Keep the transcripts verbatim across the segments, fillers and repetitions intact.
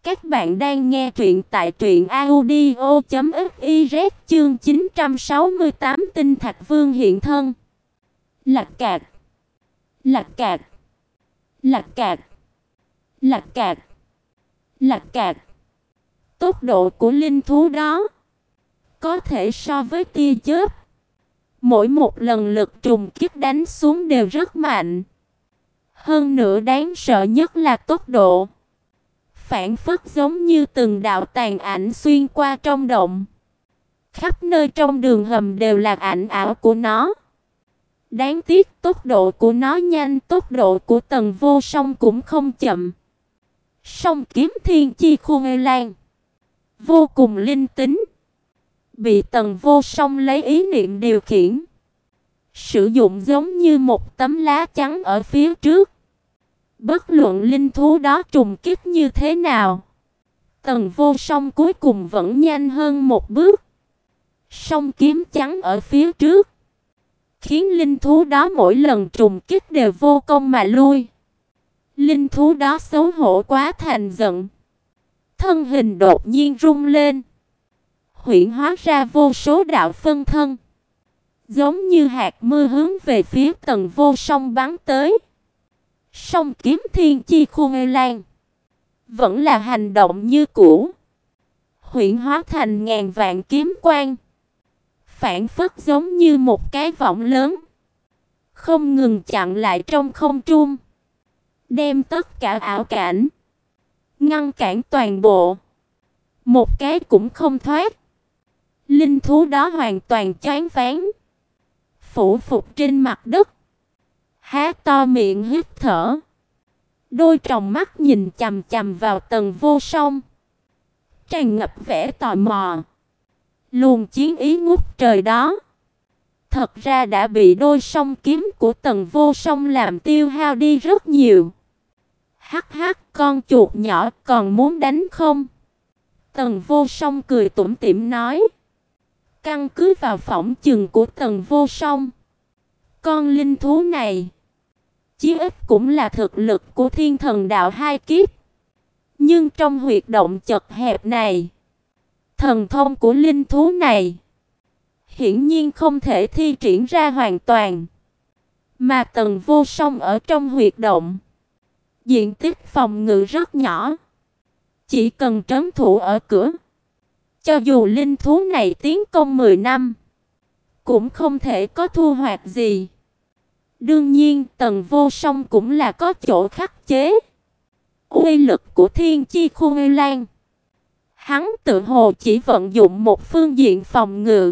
Các bạn đang nghe truyện tại truyện audio chấm fiz chương chín trăm sáu mươi tám Tinh Thạch Vương hiện thân. Lạc cạc, lạc cạc, lạc cạc, lạc cạc, lạc cạc. Tốc độ của linh thú đó có thể so với tia chớp. Mỗi một lần lực trùng kích đánh xuống đều rất mạnh. Hơn nữa đáng sợ nhất là tốc độ. Phản phất giống như từng đạo tàn ảnh xuyên qua trong động. Khắp nơi trong đường hầm đều là ảnh ảo của nó. Đáng tiếc tốc độ của nó nhanh, tốc độ của Tần Vô Song cũng không chậm. Song kiếm thiên chi khu ngây lan vô cùng linh tính, bị Tần Vô Song lấy ý niệm điều khiển, sử dụng giống như một tấm lá chắn ở phía trước. Bất luận linh thú đó trùng kích như thế nào, Tần Vô Song cuối cùng vẫn nhanh hơn một bước. Song kiếm trắng ở phía trước, khiến linh thú đó mỗi lần trùng kích đều vô công mà lui. Linh thú đó xấu hổ quá thành giận. Thân hình đột nhiên rung lên, huyễn hóa ra vô số đạo phân thân, giống như hạt mưa hướng về phía Tần Vô Song bắn tới. Song kiếm thiên chi khu ngây lan vẫn là hành động như cũ, huyễn hóa thành ngàn vạn kiếm quang, phản phất giống như một cái võng lớn, không ngừng chặn lại trong không trung, đem tất cả ảo cảnh ngăn cản toàn bộ, một cái cũng không thoát. Linh thú đó hoàn toàn choáng váng, phủ phục trên mặt đất, há to miệng hít thở, đôi tròng mắt nhìn chằm chằm vào Tần Vô Song, tràn ngập vẻ tò mò. Luồng chiến ý ngút trời đó thật ra đã bị đôi song kiếm của Tần Vô Song làm tiêu hao đi rất nhiều. Hắc hắc, con chuột nhỏ còn muốn đánh không? Tần Vô Song cười tủm tỉm nói. Căn cứ vào phỏng chừng của Tần Vô Song, con linh thú này chí ít cũng là thực lực của thiên thần đạo hai kiếp. Nhưng trong huyệt động chật hẹp này, thần thông của linh thú này hiển nhiên không thể thi triển ra hoàn toàn. Mà Tần Vô Song ở trong huyệt động, diện tích phòng ngự rất nhỏ, chỉ cần trấn thủ ở cửa, cho dù linh thú này tiến công mười năm cũng không thể có thu hoạch gì. Đương nhiên Tần Vô Song cũng là có chỗ khắc chế. Uy lực của thiên chi khu ngây lan, hắn tự hồ chỉ vận dụng một phương diện phòng ngự,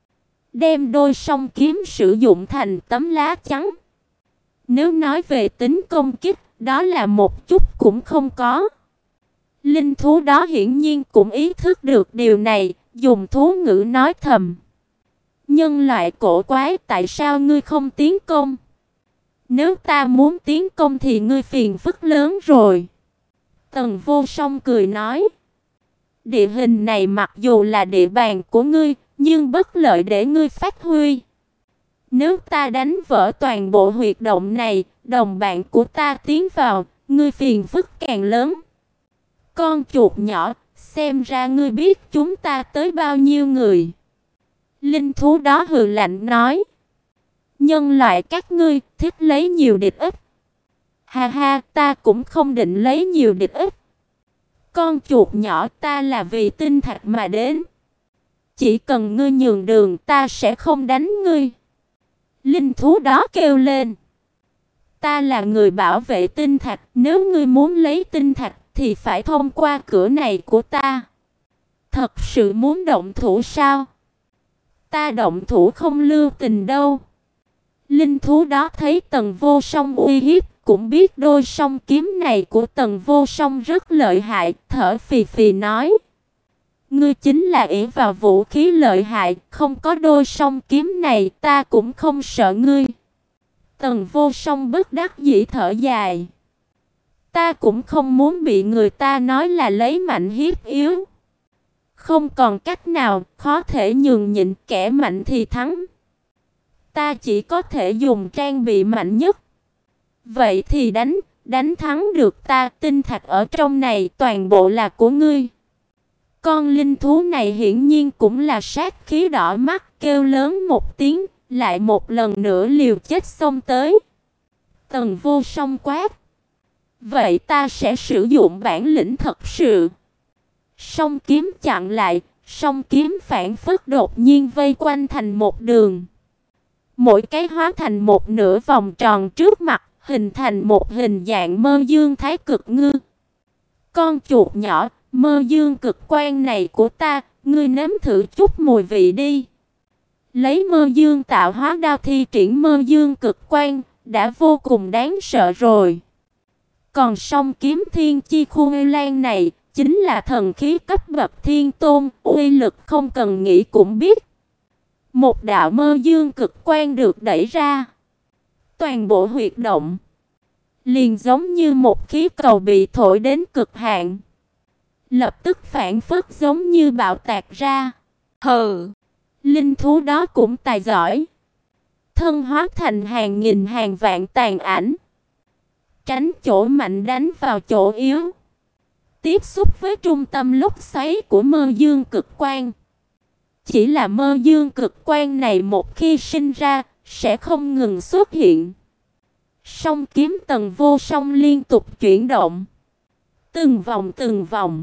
đem đôi song kiếm sử dụng thành tấm lá chắn. Nếu nói về tính công kích, đó là một chút cũng không có. Linh thú đó hiển nhiên cũng ý thức được điều này, dùng thú ngữ nói thầm. Nhân loại cổ quái, tại sao ngươi không tiến công? Nếu ta muốn tiến công thì ngươi phiền phức lớn rồi. Tần Vô Song cười nói. Địa hình này mặc dù là địa bàn của ngươi, nhưng bất lợi để ngươi phát huy. Nếu ta đánh vỡ toàn bộ huyệt động này, đồng bạn của ta tiến vào, ngươi phiền phức càng lớn. Con chuột nhỏ, xem ra ngươi biết chúng ta tới bao nhiêu người. Linh thú đó hừ lạnh nói. Nhân loại các ngươi thích lấy nhiều địch ít. Ha ha, ta cũng không định lấy nhiều địch ít. Con chuột nhỏ, ta là vì tinh thạch mà đến. Chỉ cần ngươi nhường đường, ta sẽ không đánh ngươi. Linh thú đó kêu lên. Ta là người bảo vệ tinh thạch, nếu ngươi muốn lấy tinh thạch thì phải thông qua cửa này của ta. Thật sự muốn động thủ sao? Ta động thủ không lưu tình đâu. Linh thú đó thấy Tần Vô Song uy hiếp, cũng biết đôi song kiếm này của Tần Vô Song rất lợi hại, thở phì phì nói. Ngươi chính là ỷ vào vũ khí lợi hại, không có đôi song kiếm này ta cũng không sợ ngươi. Tần Vô Song bất đắc dĩ thở dài. Ta cũng không muốn bị người ta nói là lấy mạnh hiếp yếu. Không còn cách nào, khó thể nhường nhịn, kẻ mạnh thì thắng. Ta chỉ có thể dùng trang bị mạnh nhất. Vậy thì đánh, Đánh thắng được ta, tinh thạch ở trong này toàn bộ là của ngươi. Con linh thú này hiển nhiên cũng là sát khí đỏ mắt, kêu lớn một tiếng, lại một lần nữa liều chết xông tới. Tần Vô Song quát: vậy ta sẽ sử dụng bản lĩnh thật sự. Song kiếm chặn lại, song kiếm phản phất đột nhiên vây quanh thành một đường. Mỗi cái hóa thành một nửa vòng tròn trước mặt, hình thành một hình dạng Mơ Dương Thái Cực Ngư. Con chuột nhỏ, Mơ Dương Cực Quan này của ta, ngươi nếm thử chút mùi vị đi. Lấy Mơ Dương tạo hóa đao thi triển Mơ Dương Cực Quan, đã vô cùng đáng sợ rồi. Còn song kiếm thiên chi khu lan này, chính là thần khí cấp bậc thiên tôn, uy lực không cần nghĩ cũng biết. Một đạo Mơ Dương Cực Quan được đẩy ra, toàn bộ huyệt động liền giống như một khí cầu bị thổi đến cực hạn, lập tức phản phất giống như bạo tạc ra. Hừ, linh thú đó cũng tài giỏi, thân hóa thành hàng nghìn hàng vạn tàn ảnh, tránh chỗ mạnh đánh vào chỗ yếu, tiếp xúc với trung tâm lốc xoáy của Mơ Dương Cực Quan. Chỉ là Mơ Dương Cực Quan này một khi sinh ra, sẽ không ngừng xuất hiện. Song kiếm Tần Vô Song liên tục chuyển động, từng vòng từng vòng,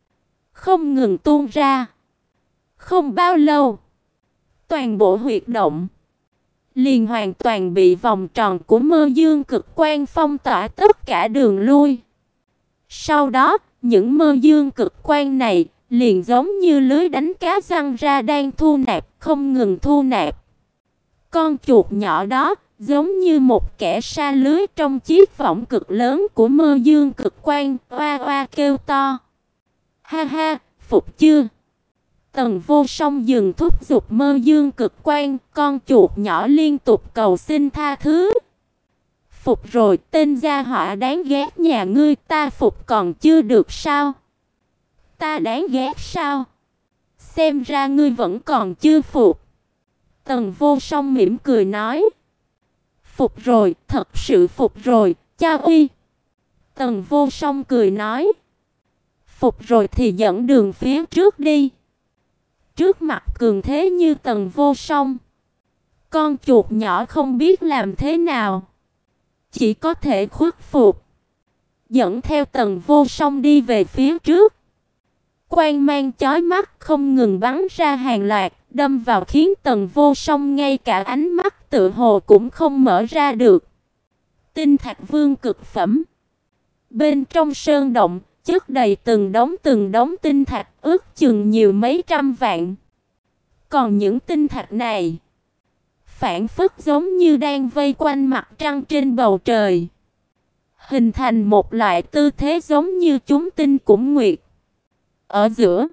không ngừng tuôn ra. Không bao lâu, toàn bộ huyệt động liền hoàn toàn bị vòng tròn của Mơ Dương Cực Quan phong tỏa tất cả đường lui. Sau đó, những Mơ Dương Cực Quan này liền giống như lưới đánh cá giăng ra đang thu nạp, không ngừng thu nạp. Con chuột nhỏ đó giống như một kẻ sa lưới trong chiếc võng cực lớn của Mơ Dương Cực Quan, oa oa kêu to. Ha ha, phục chưa? Tần Vô Song dừng thúc giục Mơ Dương Cực Quan, con chuột nhỏ liên tục cầu xin tha thứ. Phục rồi, tên gia họa đáng ghét nhà ngươi, ta phục còn chưa được sao? Ta đáng ghét sao? Xem ra ngươi vẫn còn chưa phục. Tần Vô Song mỉm cười nói. Phục rồi, thật sự phục rồi, cha uy. Tần Vô Song cười nói. Phục rồi thì dẫn đường phía trước đi. Trước mặt cường thế như Tần Vô Song, con chuột nhỏ không biết làm thế nào, chỉ có thể khuất phục, dẫn theo Tần Vô Song đi về phía trước. Quang mang chói mắt không ngừng bắn ra hàng loạt, đâm vào khiến Tần Vô Song ngay cả ánh mắt tự hồ cũng không mở ra được. Tinh Thạch Vương cực phẩm. Bên trong sơn động, chất đầy từng đống từng đống tinh thạch, ước chừng nhiều mấy trăm vạn. Còn những tinh thạch này, phản phất giống như đang vây quanh mặt trăng trên bầu trời, hình thành một loại tư thế giống như chúng tinh cũng nguyệt. Ở giữa,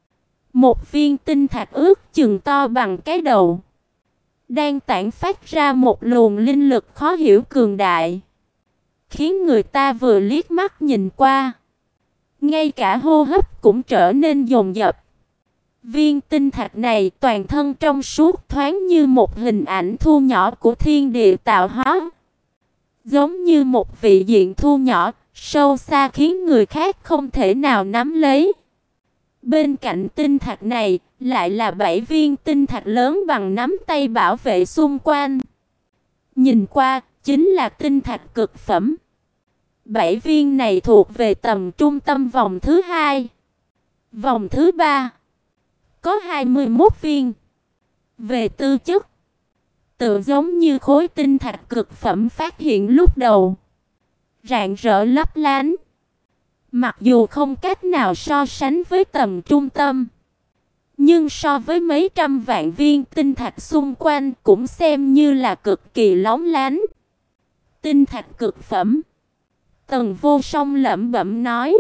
một viên tinh thạch ước chừng to bằng cái đầu, đang tản phát ra một luồng linh lực khó hiểu cường đại, khiến người ta vừa liếc mắt nhìn qua, ngay cả hô hấp cũng trở nên dồn dập. Viên tinh thạch này toàn thân trong suốt, thoáng như một hình ảnh thu nhỏ của thiên địa tạo hóa, giống như một vị diện thu nhỏ, sâu xa khiến người khác không thể nào nắm lấy. Bên cạnh tinh thạch này lại là bảy viên tinh thạch lớn bằng nắm tay bảo vệ xung quanh. Nhìn qua chính là tinh thạch cực phẩm. Bảy viên này thuộc về tầm trung tâm vòng thứ hai. Vòng thứ ba có hai mươi mốt viên. Về tư chất, tựa giống như khối tinh thạch cực phẩm phát hiện lúc đầu, rạng rỡ lấp lánh. Mặc dù không cách nào so sánh với tầm trung tâm, nhưng so với mấy trăm vạn viên tinh thạch xung quanh cũng xem như là cực kỳ lóng lánh. Tinh thạch cực phẩm. Tần Vô Song lẩm bẩm nói.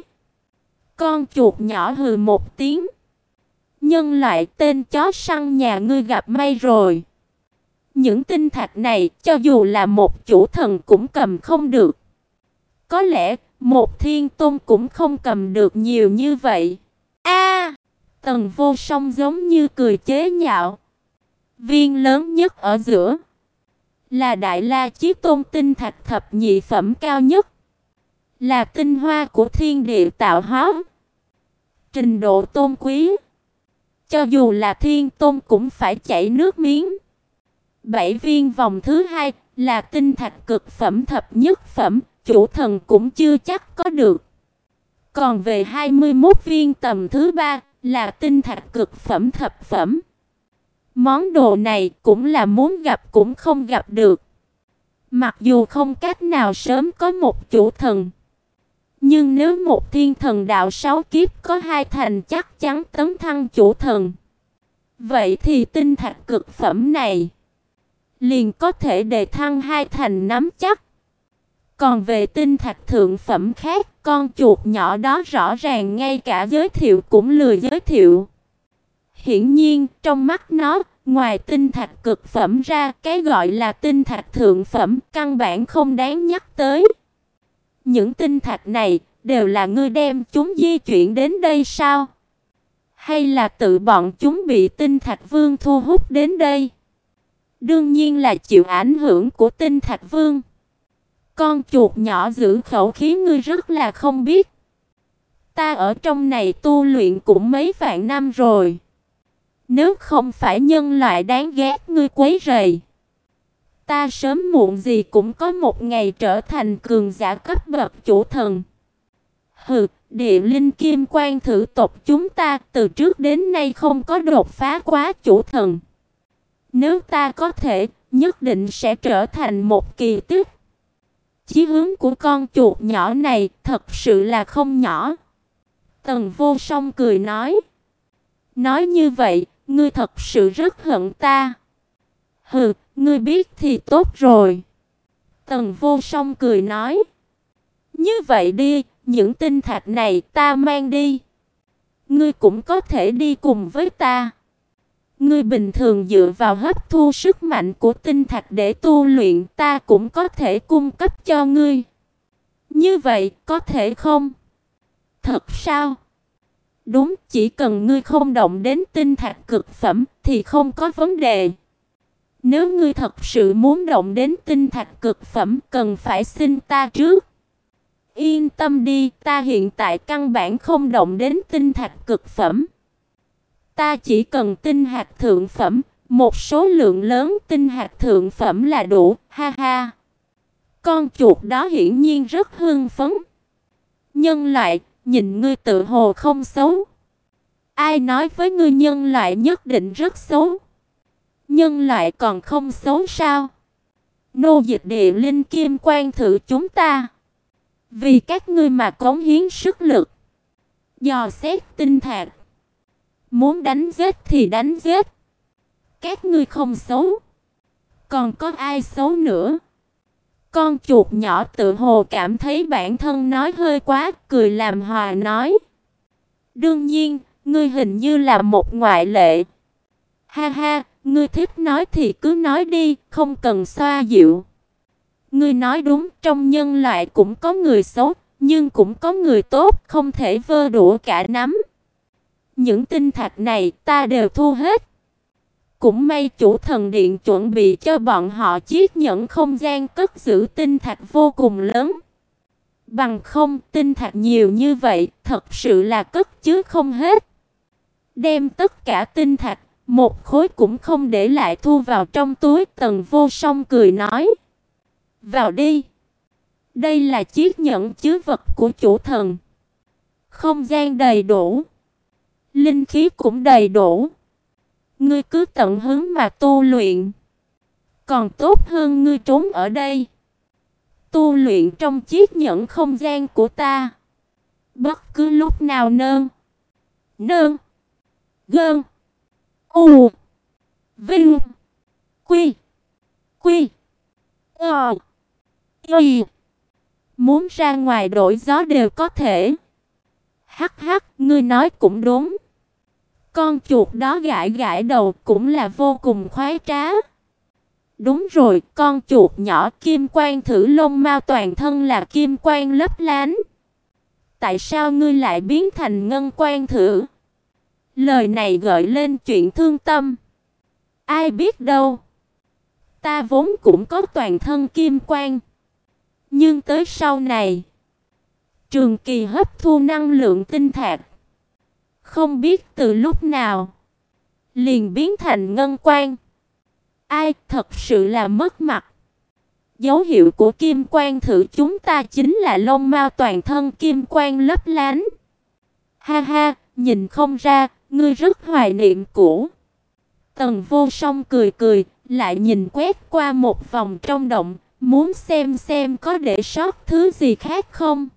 Con chuột nhỏ hừ một tiếng. Nhân loại tên chó săn nhà ngươi gặp may rồi. Những tinh thạch này cho dù là một chủ thần cũng cầm không được. Có lẽ một thiên tôn cũng không cầm được nhiều như vậy. A! Tần Vô Song giống như cười chế nhạo. Viên lớn nhất ở giữa là Đại La Chí Tôn tinh thạch thập nhị phẩm cao nhất. là tinh hoa của thiên địa tạo hóa. Trình độ tôn quý, cho dù là thiên tôn cũng phải chảy nước miếng. Bảy viên vòng thứ hai là tinh thạch cực phẩm thập nhất phẩm, chủ thần cũng chưa chắc có được. Còn về hai mươi mốt viên tầm thứ ba là tinh thạch cực phẩm thập phẩm. Món đồ này cũng là muốn gặp cũng không gặp được. Mặc dù không cách nào sớm có một chủ thần, nhưng nếu một thiên thần đạo sáu kiếp có hai thành chắc chắn tấn thăng chủ thần. Vậy thì tinh thạch cực phẩm này liền có thể đề thăng hai thành nắm chắc. Còn về tinh thạch thượng phẩm khác, con chuột nhỏ đó rõ ràng ngay cả giới thiệu cũng lười giới thiệu. Hiển nhiên, trong mắt nó, ngoài tinh thạch cực phẩm ra, cái gọi là tinh thạch thượng phẩm căn bản không đáng nhắc tới. Những tinh thạch này đều là ngươi đem chúng di chuyển đến đây sao? Hay là tự bọn chúng bị tinh thạch vương thu hút đến đây? Đương nhiên là chịu ảnh hưởng của tinh thạch vương. Con chuột nhỏ giữ khẩu khí, ngươi rất là không biết. Ta ở trong này tu luyện cũng mấy vạn năm rồi. Nếu không phải nhân loại đáng ghét ngươi quấy rầy, ta sớm muộn gì cũng có một ngày trở thành cường giả cấp bậc chủ thần. Hừ, địa linh kim quan thử tộc chúng ta từ trước đến nay không có đột phá quá chủ thần. Nếu ta có thể, nhất định sẽ trở thành một kỳ tích. Chí hướng của con chuột nhỏ này thật sự là không nhỏ. Tần Vô Song cười nói. Nói như vậy, ngươi thật sự rất hận ta. Hừ, ngươi biết thì tốt rồi. Tần Vô Song cười nói. Như vậy đi, những tinh thạch này ta mang đi. Ngươi cũng có thể đi cùng với ta. Ngươi bình thường dựa vào hấp thu sức mạnh của tinh thạch để tu luyện, ta cũng có thể cung cấp cho ngươi. Như vậy, có thể không? Thật sao? Đúng, chỉ cần ngươi không động đến tinh thạch cực phẩm thì không có vấn đề. Nếu ngươi thật sự muốn động đến tinh thạch cực phẩm, cần phải xin ta trước. Yên tâm đi, ta hiện tại căn bản không động đến tinh thạch cực phẩm. Ta chỉ cần tinh hạt thượng phẩm, một số lượng lớn tinh hạt thượng phẩm là đủ, ha ha. Con chuột đó hiển nhiên rất hưng phấn. Nhân loại, nhìn ngươi tự hồ không xấu. Ai nói với ngươi nhân loại nhất định rất xấu? Nhân loại còn không xấu sao? Nô dịch địa linh kim quan thử chúng ta. Vì các ngươi mà cống hiến sức lực. Dò xét tinh thạch. Muốn đánh giết thì đánh giết. Các ngươi không xấu. Còn có ai xấu nữa? Con chuột nhỏ tự hồ cảm thấy bản thân nói hơi quá, cười làm hòa nói. Đương nhiên, ngươi hình như là một ngoại lệ. Ha ha, ngươi thích nói thì cứ nói đi, không cần xoa dịu. Ngươi nói đúng, trong nhân loại cũng có người xấu, nhưng cũng có người tốt, không thể vơ đũa cả nắm. Những tinh thạch này ta đều thu hết. Cũng may chủ thần điện chuẩn bị cho bọn họ chiếc nhẫn không gian cất giữ tinh thạch vô cùng lớn. Bằng không, tinh thạch nhiều như vậy, thật sự là cất chứa không hết. Đem tất cả tinh thạch, một khối cũng không để lại thu vào trong túi. Tần Vô Song cười nói. Vào đi. Đây là chiếc nhẫn chứa vật của chủ thần. Không gian đầy đủ. Linh khí cũng đầy đủ. Ngươi cứ tận hứng mà tu luyện. Còn tốt hơn ngươi trốn ở đây. Tu luyện trong chiếc nhẫn không gian của ta. Bất cứ lúc nào nơn. Nơn. Gơn. U. Vinh. Quy. Quy. Ờ. Y. Muốn ra ngoài đổi gió đều có thể. Hắc hắc, ngươi nói cũng đúng. Con chuột đó gãi gãi đầu cũng là vô cùng khoái trá. Đúng rồi, con chuột nhỏ kim quan thử lông mao toàn thân là kim quan lấp lánh. Tại sao ngươi lại biến thành ngân quan thử? Lời này gợi lên chuyện thương tâm. Ai biết đâu. Ta vốn cũng có toàn thân kim quan. Nhưng tới sau này, Trường Kỳ hấp thu năng lượng tinh thạch, không biết từ lúc nào liền biến thành ngân quang. Ai, thật sự là mất mặt. Dấu hiệu của kim quang thử chúng ta chính là lông mao toàn thân kim quang lấp lánh. Ha ha, nhìn không ra, ngươi rất hoài niệm cũ. Tần Vô Song cười cười, lại nhìn quét qua một vòng trong động, muốn xem xem có để sót thứ gì khác không.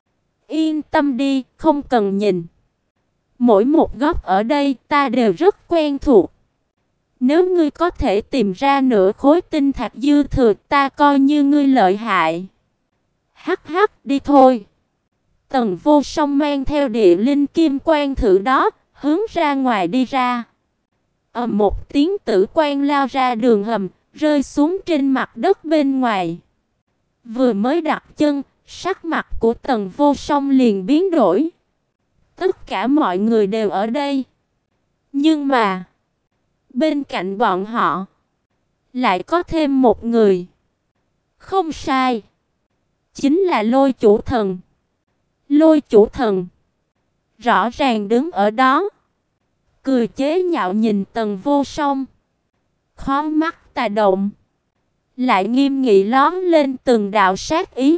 Yên tâm đi, không cần nhìn. Mỗi một góc ở đây ta đều rất quen thuộc. Nếu ngươi có thể tìm ra nửa khối tinh thạch dư thừa, ta coi như ngươi lợi hại. Hắc hắc, đi thôi. Tần Vô Song mang theo địa linh kim quang thử đó, hướng ra ngoài đi ra. Ầm một tiếng, tử quang lao ra đường hầm, rơi xuống trên mặt đất bên ngoài. Vừa mới đặt chân, sắc mặt của Tần Vô Song liền biến đổi. Tất cả mọi người đều ở đây. Nhưng mà, bên cạnh bọn họ lại có thêm một người. Không sai, chính là Lôi Chủ Thần. Lôi Chủ Thần rõ ràng đứng ở đó, cười chế nhạo nhìn Tần Vô Song. Khóe mắt tà động, lại nghiêm nghị lóe lên từng đạo sát ý.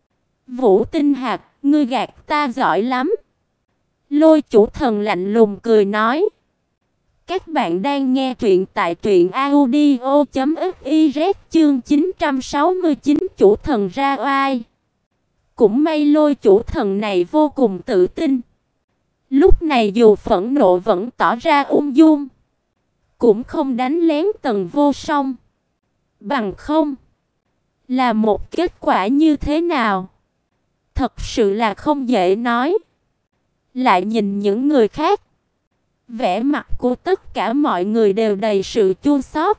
Vũ Tinh Hạc, ngươi gạt ta giỏi lắm. Lôi Chủ Thần lạnh lùng cười nói. Các bạn đang nghe truyện tại truyện audio chấm fiz chương chín trăm sáu mươi chín Chủ Thần ra oai. Cũng may Lôi Chủ Thần này vô cùng tự tin. Lúc này dù phẫn nộ vẫn tỏ ra ung dung, cũng không đánh lén Tần Vô Song. Bằng không, là một kết quả như thế nào, thật sự là không dễ nói. Lại nhìn những người khác, vẻ mặt của tất cả mọi người đều đầy sự chua xót,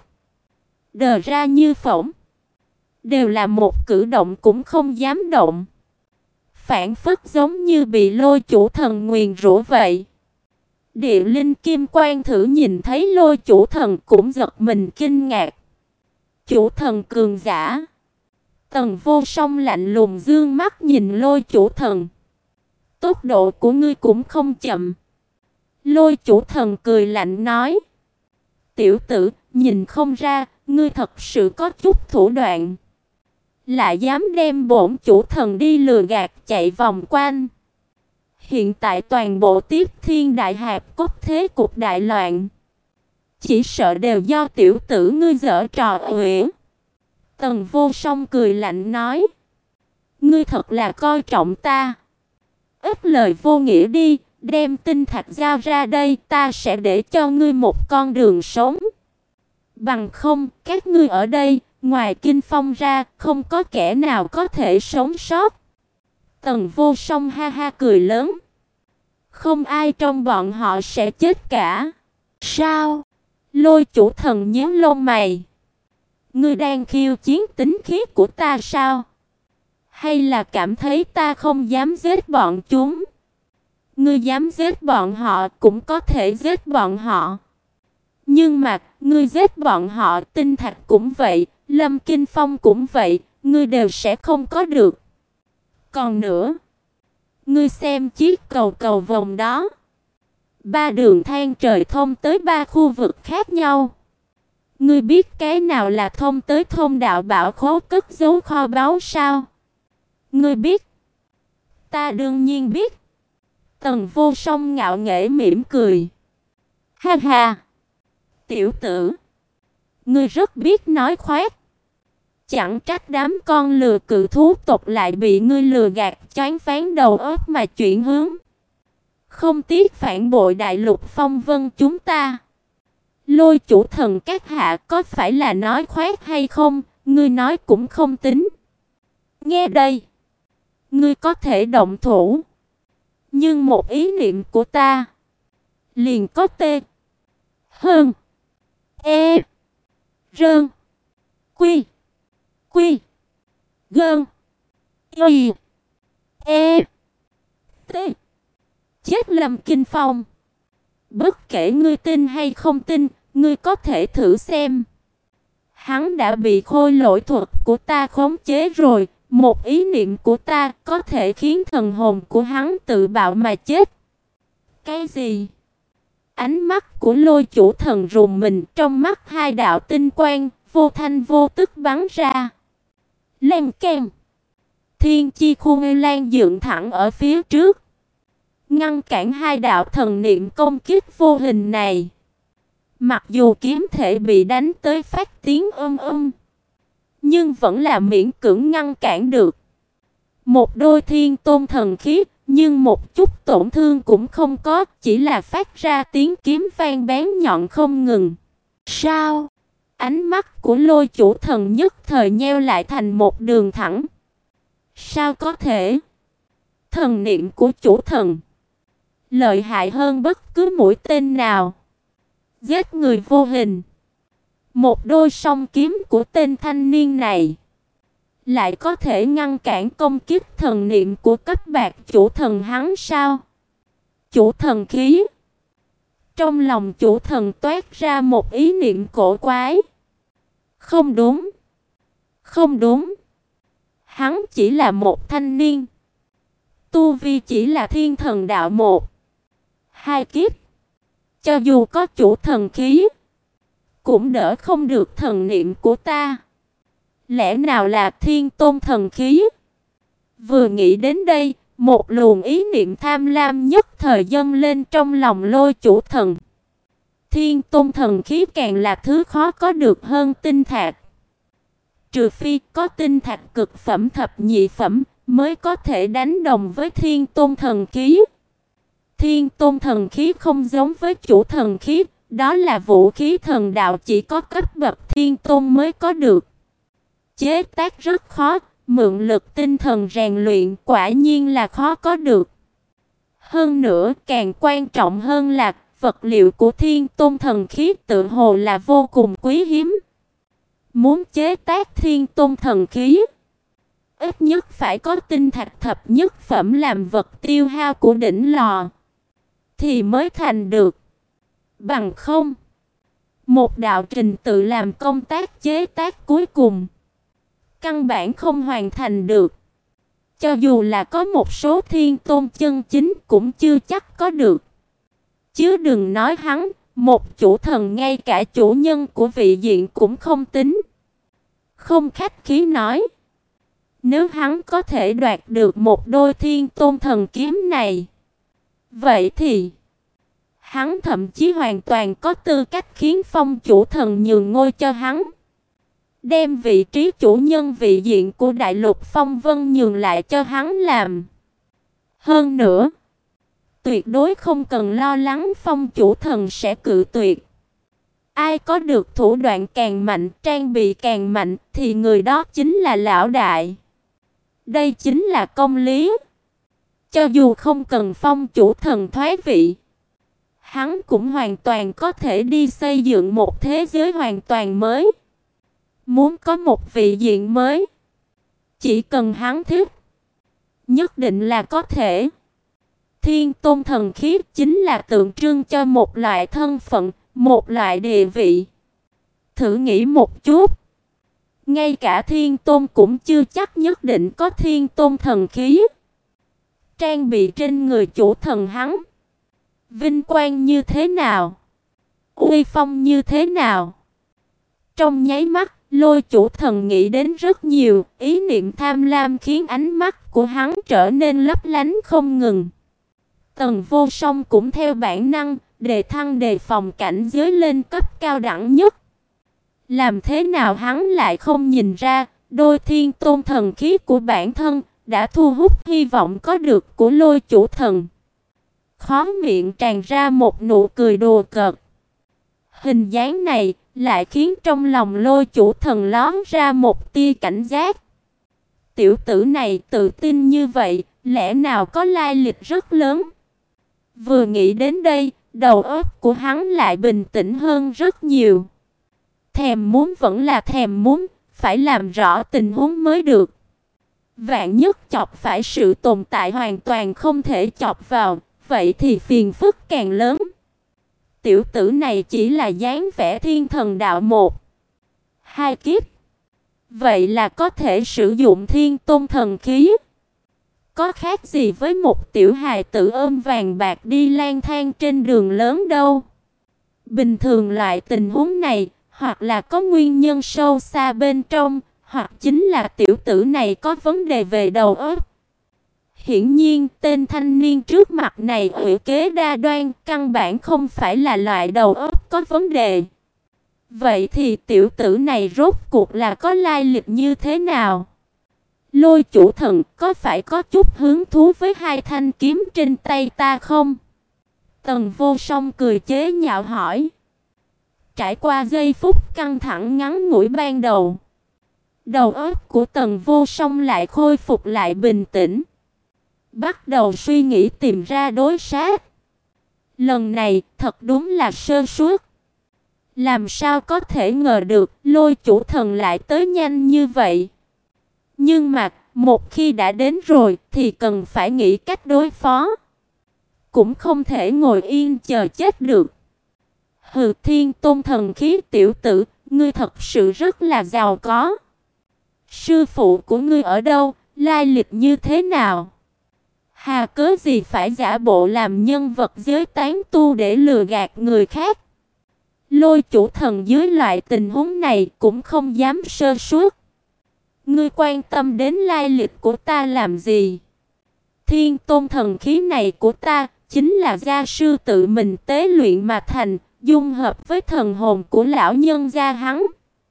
đờ ra như phỗng, đều là một cử động cũng không dám động, phản phất giống như bị Lôi Chủ Thần nguyền rủa vậy. Địa linh kim quang thử nhìn thấy Lôi Chủ Thần cũng giật mình kinh ngạc. Chủ Thần cường giả. Tần Vô Song lạnh lùng dương mắt nhìn Lôi Chủ Thần. Tốc độ của ngươi cũng không chậm. Lôi Chủ Thần cười lạnh nói. Tiểu tử, nhìn không ra, ngươi thật sự có chút thủ đoạn. Lại dám đem bổn Chủ Thần đi lừa gạt chạy vòng quanh. Hiện tại toàn bộ Tiếp Thiên Đại Hạp Cốc thế cục đại loạn. Chỉ sợ đều do tiểu tử ngươi giở trò uể. Tần Vô Song cười lạnh nói. Ngươi thật là coi trọng ta. Ít lời vô nghĩa đi, đem tinh thạch giao ra đây, ta sẽ để cho ngươi một con đường sống. Bằng không, các ngươi ở đây, ngoài Kinh Phong ra, không có kẻ nào có thể sống sót. Tần Vô Song ha ha cười lớn. Không ai trong bọn họ sẽ chết cả. Sao? Lôi Chủ Thần nhíu lông mày. Ngươi đang khiêu chiến tính khí của ta sao? Hay là cảm thấy ta không dám giết bọn chúng? Ngươi dám giết bọn họ cũng có thể giết bọn họ. Nhưng mà, ngươi giết bọn họ, tinh thạch cũng vậy, Lâm Kinh Phong cũng vậy, ngươi đều sẽ không có được. Còn nữa, ngươi xem chiếc cầu cầu vồng đó. Ba đường thang trời thông tới ba khu vực khác nhau. Ngươi biết cái nào là thông tới thông đạo bảo khố cất giấu kho báu sao? Ngươi biết? Ta đương nhiên biết. Tần Vô Song ngạo nghễ mỉm cười. Ha ha! Tiểu tử! Ngươi rất biết nói khoác. Chẳng trách đám con lừa cự thú tộc lại bị ngươi lừa gạt choáng váng đầu óc mà chuyển hướng. Không tiếc phản bội đại lục phong vân chúng ta. Lôi Chủ Thần các hạ, có phải là nói khoác hay không, ngươi nói cũng không tính. Nghe đây, ngươi có thể động thủ, nhưng một ý niệm của ta liền có tê hơn e rơn quy quy gơn y e t. Chết Lâm Kinh Phong. Bất kể ngươi tin hay không tin, ngươi có thể thử xem. Hắn đã bị khôi lỗi thuật của ta khống chế rồi, Một ý niệm của ta có thể khiến thần hồn của hắn tự bạo mà chết. Cái gì? Ánh mắt của Lôi Chủ Thần rùng mình, trong mắt hai đạo tinh quang vô thanh vô tức bắn ra. Leng keng. Thiên chi khung lan dựng thẳng ở phía trước, ngăn cản hai đạo thần niệm công kích vô hình này. Mặc dù kiếm thể bị đánh tới phát tiếng âm âm, nhưng vẫn là miễn cưỡng ngăn cản được. Một đôi thiên tôn thần khí, nhưng một chút tổn thương cũng không có, chỉ là phát ra tiếng kiếm vang bén nhọn không ngừng. Sao? Ánh mắt của Lôi Chủ Thần nhất thời nheo lại thành một đường thẳng. Sao có thể? Thần niệm của chủ thần lợi hại hơn bất cứ mũi tên nào, giết người vô hình. Một đôi song kiếm của tên thanh niên này lại có thể ngăn cản công kích thần niệm của cấp bạc chủ thần hắn sao? Chủ thần khí. Trong lòng chủ thần toát ra một ý niệm cổ quái. Không đúng. Không đúng. Hắn chỉ là một thanh niên. Tu vi chỉ là thiên thần đạo một. Hai kiếp. Cho dù có chủ thần khí, cũng đỡ không được thần niệm của ta. Lẽ nào là thiên tôn thần khí? Vừa nghĩ đến đây, một luồng ý niệm tham lam nhất thời dâng lên trong lòng Lôi Chủ Thần. Thiên tôn thần khí càng là thứ khó có được hơn tinh thạch. Trừ phi có tinh thạch cực phẩm thập nhị phẩm mới có thể đánh đồng với thiên tôn thần khí. Thiên tôn thần khí không giống với chủ thần khí, đó là vũ khí thần đạo chỉ có cấp bậc thiên tôn mới có được. Chế tác rất khó, mượn lực tinh thần rèn luyện quả nhiên là khó có được. Hơn nữa, càng quan trọng hơn là vật liệu của thiên tôn thần khí tự hồ là vô cùng quý hiếm. Muốn chế tác thiên tôn thần khí, ít nhất phải có tinh thạch thập nhất phẩm làm vật tiêu hao của đỉnh lò thì mới thành được. Bằng không, một đạo trình tự làm công tác chế tác cuối cùng căn bản không hoàn thành được. Cho dù là có một số thiên tôn chân chính cũng chưa chắc có được. Chứ đừng nói hắn, một chủ thần ngay cả chủ nhân của vị diện cũng không tính. Không khách khí nói, nếu hắn có thể đoạt được một đôi thiên tôn thần kiếm này, vậy thì hắn thậm chí hoàn toàn có tư cách khiến phong chủ thần nhường ngôi cho hắn, đem vị trí chủ nhân vị diện của đại lục Phong Vân nhường lại cho hắn làm. Hơn nữa, tuyệt đối không cần lo lắng phong chủ thần sẽ cự tuyệt. Ai có được thủ đoạn càng mạnh, trang bị càng mạnh thì người đó chính là lão đại. Đây chính là công lý. Cho dù không cần phong chủ thần thoái vị, hắn cũng hoàn toàn có thể đi xây dựng một thế giới hoàn toàn mới. Muốn có một vị diện mới, chỉ cần hắn thích, nhất định là có thể. Thiên tôn thần khí chính là tượng trưng cho một loại thân phận, một loại địa vị. Thử nghĩ một chút, ngay cả thiên tôn cũng chưa chắc nhất định có thiên tôn thần khí. Trang bị trên người chủ thần hắn, vinh quang như thế nào, uy phong như thế nào. Trong nháy mắt, Lôi Chủ Thần nghĩ đến rất nhiều, ý niệm tham lam khiến ánh mắt của hắn trở nên lấp lánh không ngừng. Tần Vô Song cũng theo bản năng đề thăng đề phòng cảnh giới lên cấp cao đẳng nhất. Làm thế nào hắn lại không nhìn ra, đôi thiên tôn thần khí của bản thân đã thu hút hy vọng có được của Lôi Chủ Thần. Khóe miệng tràn ra một nụ cười đùa cợt. Hình dáng này lại khiến trong lòng Lôi Chủ Thần lóe ra một tia cảnh giác. Tiểu tử này tự tin như vậy, lẽ nào có lai lịch rất lớn? Vừa nghĩ đến đây, đầu óc của hắn lại bình tĩnh hơn rất nhiều. Thèm muốn vẫn là thèm muốn, phải làm rõ tình huống mới được. Vạn nhất chọc phải sự tồn tại hoàn toàn không thể chọc vào, vậy thì phiền phức càng lớn. Tiểu tử này chỉ là dáng vẻ thiên thần đạo một, hai kiếp. Vậy là có thể sử dụng Thiên Tôn thần khí. Có khác gì với một tiểu hài tử ôm vàng bạc đi lang thang trên đường lớn đâu. Bình thường loại tình huống này, hoặc là có nguyên nhân sâu xa bên trong, hoặc chính là tiểu tử này có vấn đề về đầu óc. Hiển nhiên, tên thanh niên trước mặt này ủy kế đa đoan, căn bản không phải là loại đầu óc có vấn đề. Vậy thì tiểu tử này rốt cuộc là có lai lịch như thế nào? Lôi chủ thần có phải có chút hứng thú với hai thanh kiếm trên tay ta không? Tần Vô Song cười chế nhạo hỏi. Trải qua giây phút căng thẳng ngắn ngủi ban đầu, đầu óc của Tần Vô Song lại khôi phục lại bình tĩnh, bắt đầu suy nghĩ tìm ra đối sách. Lần này thật đúng là sơ suất. Làm sao có thể ngờ được Lôi chủ thần lại tới nhanh như vậy. Nhưng mà một khi đã đến rồi thì cần phải nghĩ cách đối phó. Cũng không thể ngồi yên chờ chết được. Hừ, Thiên Tôn thần khí tiểu tử, ngươi thật sự rất là giàu có. Sư phụ của ngươi ở đâu, lai lịch như thế nào? Hà cớ gì phải giả bộ làm nhân vật giới tán tu để lừa gạt người khác? Lôi chủ thần dưới loại tình huống này cũng không dám sơ suất. Ngươi quan tâm đến lai lịch của ta làm gì? Thiên Tôn thần khí này của ta chính là gia sư tự mình tế luyện mà thành, dung hợp với thần hồn của lão nhân gia hắn.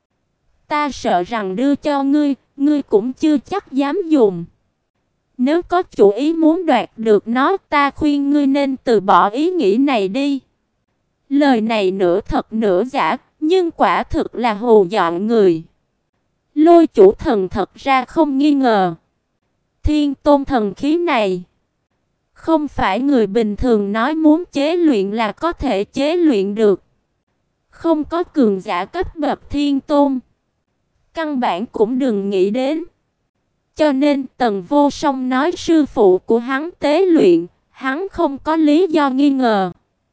Ta sợ rằng đưa cho ngươi, ngươi cũng chưa chắc dám dùng. Nếu có chủ ý muốn đoạt được nó, ta khuyên ngươi nên từ bỏ ý nghĩ này đi. Lời này nửa thật nửa giả, nhưng quả thực là hù dọa người. Lôi chủ thần thật ra không nghi ngờ. Thiên Tôn thần khí này không phải người bình thường nói muốn chế luyện là có thể chế luyện được. Không có cường giả cấp bậc Thiên Tôn, căn bản cũng đừng nghĩ đến. Cho nên Tần Vô Song nói sư phụ của hắn tế luyện, hắn không có lý do nghi ngờ.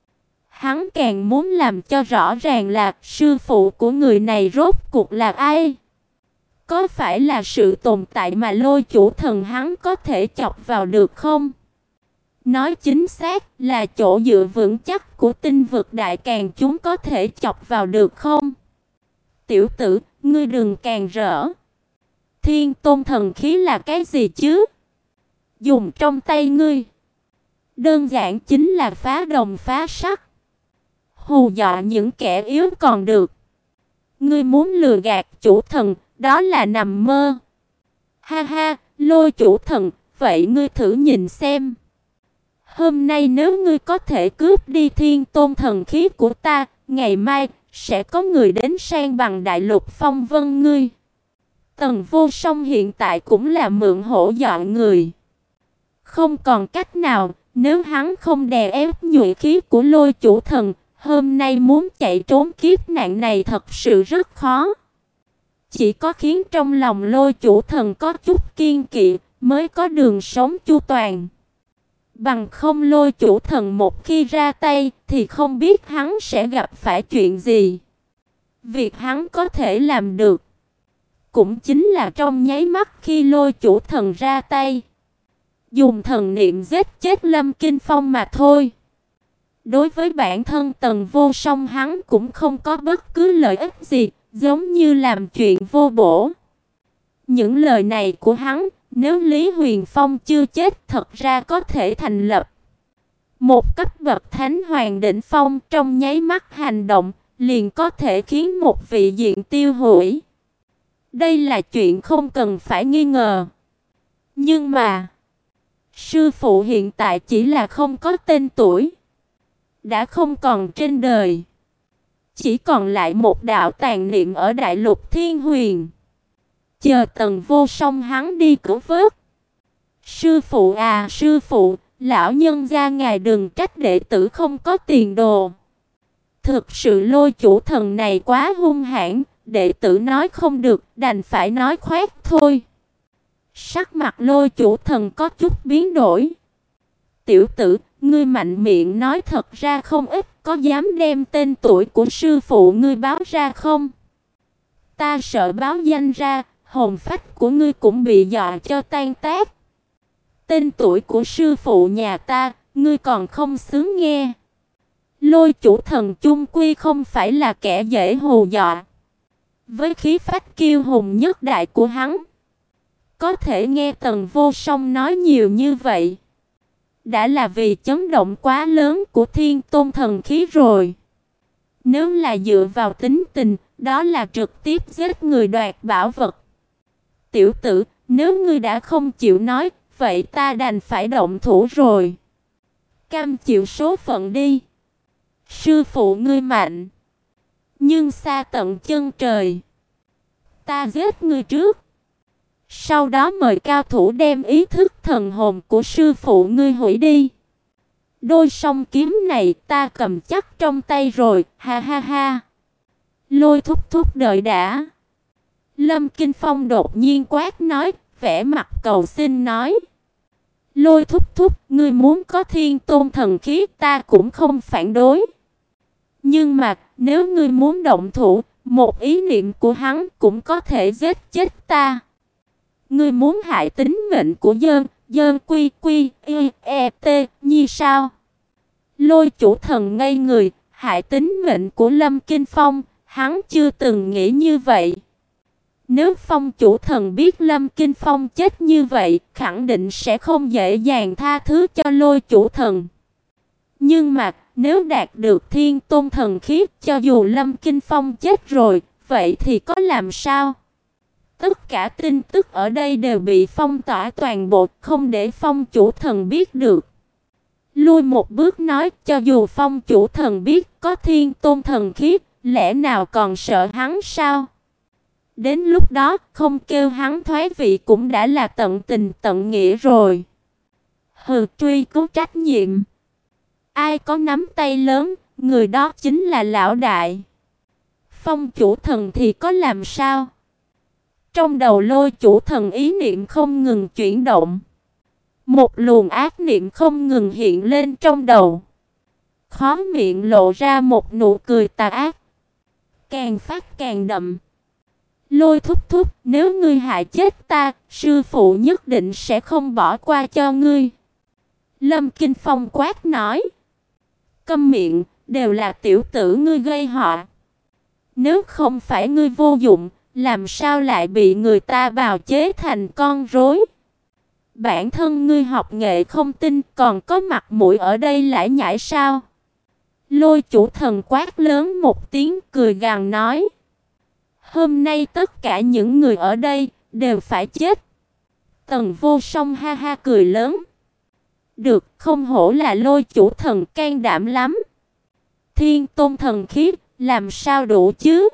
Hắn càng muốn làm cho rõ ràng là sư phụ của người này rốt cuộc là ai. Có phải là sự tồn tại mà Lôi chủ thần hắn có thể chọc vào được không? Nói chính xác là chỗ dựa vững chắc của tinh vực đại càn chúng có thể chọc vào được không? Tiểu tử, ngươi đừng càng rỡ. Thiên Tôn thần khí là cái gì chứ? Dùng trong tay ngươi, đơn giản chính là phá đồng phá sắt, hù dọa những kẻ yếu còn được. Ngươi muốn lừa gạt chủ thần, đó là nằm mơ. Ha ha, Lôi chủ thần, vậy ngươi thử nhìn xem. Hôm nay nếu ngươi có thể cướp đi Thiên Tôn thần khí của ta, ngày mai sẽ có người đến san bằng đại lục phong vân ngươi. Tần Vô Song hiện tại cũng là mượn hổ dọa người. Không còn cách nào, nếu hắn không đè ép nhuệ khí của Lôi chủ thần, hôm nay muốn chạy trốn kiếp nạn này thật sự rất khó. Chỉ có khiến trong lòng Lôi chủ thần có chút kiên kỵ mới có đường sống chu toàn. Bằng không Lôi chủ thần một khi ra tay thì không biết hắn sẽ gặp phải chuyện gì. Việc hắn có thể làm được cũng chính là trong nháy mắt khi Lôi chủ thần ra tay, dùng thần niệm giết chết Lâm Kinh Phong mà thôi. Đối với bản thân Tần Vô Song hắn cũng không có bất cứ lợi ích gì, giống như làm chuyện vô bổ. Những lời này của hắn, nếu Lý Huyền Phong chưa chết thật ra có thể thành lập một cấp bậc thánh hoàng đỉnh phong, trong nháy mắt hành động liền có thể khiến một vị diện tiêu hủy. Đây là chuyện không cần phải nghi ngờ. Nhưng mà sư phụ hiện tại chỉ là không có tên tuổi, đã không còn trên đời, chỉ còn lại một đạo tàn niệm ở đại lục Thiên Huyền, chờ Tần Vô Song hắn đi cứu vớt. Sư phụ à, sư phụ, lão nhân gia ngài đừng trách đệ tử không có tiền đồ. Thực sự Lôi chủ thần này quá hung hãn, đệ tử nói không được, đành phải nói khoét thôi. Sắc mặt Lôi chủ thần có chút biến đổi. Tiểu tử, ngươi mạnh miệng nói thật ra không ít, có dám đem tên tuổi của sư phụ ngươi báo ra không? Ta sợ báo danh ra, hồn phách của ngươi cũng bị dọa cho tan tác. Tên tuổi của sư phụ nhà ta, ngươi còn không xứng nghe. Lôi Chủ Thần chung quy không phải là kẻ dễ hù dọa. Với khí phách kiêu hùng nhất đại của hắn, có thể nghe Tần Vô Song nói nhiều như vậy, đã là vì chấn động quá lớn của Thiên Tôn thần khí rồi. Nếu là dựa vào tính tình, đó là trực tiếp giết người đoạt bảo vật. Tiểu tử, nếu ngươi đã không chịu nói, vậy ta đành phải động thủ rồi. Cam chịu số phận đi. Sư phụ ngươi mạnh, nhưng xa tận chân trời. Ta giết ngươi trước, sau đó mời cao thủ đem ý thức thần hồn của sư phụ ngươi hủy đi. Đôi song kiếm này ta cầm chắc trong tay rồi, ha ha ha. Lôi thúc thúc đợi đã. Lâm Kinh Phong đột nhiên quát nói, vẻ mặt cầu xin nói. Lôi thúc thúc, ngươi muốn có Thiên Tôn thần khí ta cũng không phản đối. Nhưng mà, nếu ngươi muốn động thủ, một ý niệm của hắn cũng có thể giết chết ta. Ngươi muốn hại tính mệnh của Dơn, Dơn quy quy, y, e, t, nhi sao? Lôi Chủ Thần ngây người, hại tính mệnh của Lâm Kinh Phong, hắn chưa từng nghĩ như vậy. Nếu Phong Chủ Thần biết Lâm Kinh Phong chết như vậy, khẳng định sẽ không dễ dàng tha thứ cho Lôi Chủ Thần. Nhưng mà, nếu đạt được Thiên Tôn thần khí, cho dù Lâm Kinh Phong chết rồi, vậy thì có làm sao? Tất cả tin tức ở đây đều bị phong tỏa toàn bộ, không để Phong Chủ Thần biết được. Lui một bước nói, cho dù Phong Chủ Thần biết có Thiên Tôn thần khí, lẽ nào còn sợ hắn sao? Đến lúc đó, không kêu hắn thoái vị cũng đã là tận tình tận nghĩa rồi. Hừ, truy cứu trách nhiệm. Ai có nắm tay lớn, người đó chính là lão đại. Phong Chủ Thần thì có làm sao? Trong đầu Lôi Chủ Thần ý niệm không ngừng chuyển động. Một luồng ác niệm không ngừng hiện lên trong đầu. Khóe miệng lộ ra một nụ cười tà ác. Càng phát càng đậm. Lôi thúc thúc, nếu ngươi hại chết ta, sư phụ nhất định sẽ không bỏ qua cho ngươi. Lâm Kinh Phong quát nói. Câm miệng, đều là tiểu tử ngươi gây họa. Nếu không phải ngươi vô dụng, làm sao lại bị người ta bào chế thành con rối? Bản thân ngươi học nghệ không tin, còn có mặt mũi ở đây lải nhải sao? Lôi Chủ Thần quát lớn một tiếng, cười gằn nói. Hôm nay tất cả những người ở đây đều phải chết. Tần Vô Song ha ha cười lớn. Được, không hổ là Lôi Chủ Thần can đảm lắm. Thiên Tôn thần khí, làm sao đủ chứ?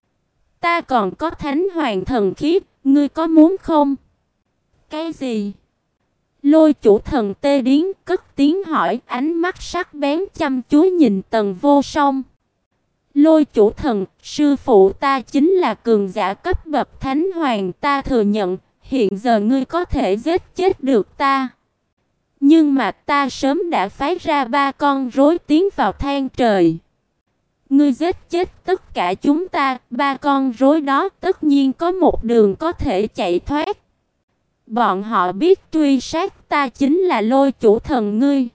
Ta còn có Thánh Hoàng thần khí, ngươi có muốn không? Cái gì? Lôi Chủ Thần tê điếng cất tiếng hỏi, ánh mắt sắc bén chăm chú nhìn Tần Vô Song. Lôi Chủ Thần, sư phụ ta chính là cường giả cấp bậc Thánh Hoàng, ta thừa nhận, hiện giờ ngươi có thể giết chết được ta. Nhưng mà ta sớm đã phái ra ba con rối tiến vào than trời. Ngươi giết chết tất cả chúng ta, ba con rối đó tất nhiên có một đường có thể chạy thoát. Bọn họ biết truy sát ta chính là Lôi Chủ Thần ngươi.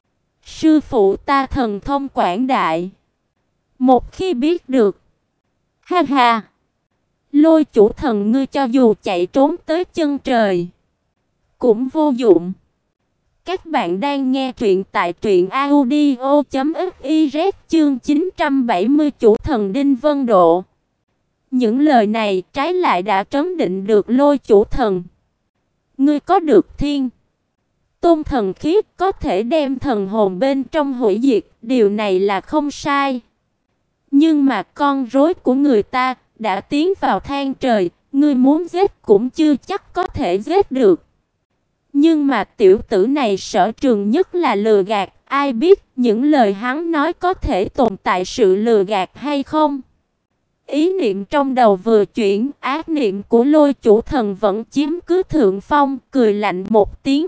Sư phụ ta thần thông quảng đại. Một khi biết được, ha ha, Lôi Chủ Thần ngươi cho dù chạy trốn tới chân trời cũng vô dụng. Các bạn đang nghe truyện tại truyện audio chấm fiz chương chín trăm bảy mươi Chủ Thần Đinh Vân Độ. Những lời này trái lại đã trấn định được Lôi Chủ Thần. Ngươi có được Thiên Tôn thần khí, có thể đem thần hồn bên trong hủy diệt, điều này là không sai. Nhưng mà con rối của người ta đã tiến vào than trời, ngươi muốn giết cũng chưa chắc có thể giết được. Nhưng mà tiểu tử này sở trường nhất là lừa gạt, ai biết những lời hắn nói có thể tồn tại sự lừa gạt hay không. Ý niệm trong đầu vừa chuyển, ác niệm của Lôi Chủ Thần vẫn chiếm cứ thượng phong, cười lạnh một tiếng.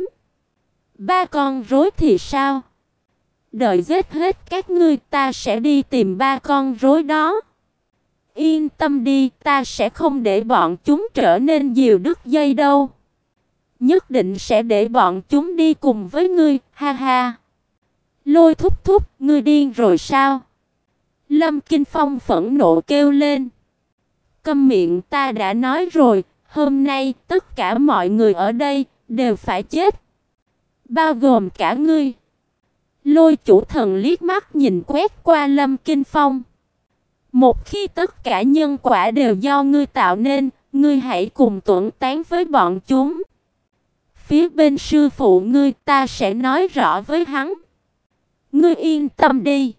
Ba con rối thì sao? Đợi giết hết các ngươi, ta sẽ đi tìm ba con rối đó. Yên tâm đi, ta sẽ không để bọn chúng trở nên diều đứt dây đâu. Nhất định sẽ để bọn chúng đi cùng với ngươi, ha ha. Lôi thúc thúc, ngươi điên rồi sao? Lâm Kinh Phong phẫn nộ kêu lên. Câm miệng, ta đã nói rồi, hôm nay tất cả mọi người ở đây đều phải chết. Bao gồm cả ngươi. Lôi chủ thần liếc mắt nhìn quét qua Lâm Kinh Phong. Một khi tất cả nhân quả đều do ngươi tạo nên, ngươi hãy cùng tuẫn tán với bọn chúng. Phía bên sư phụ ngươi ta sẽ nói rõ với hắn. Ngươi yên tâm đi.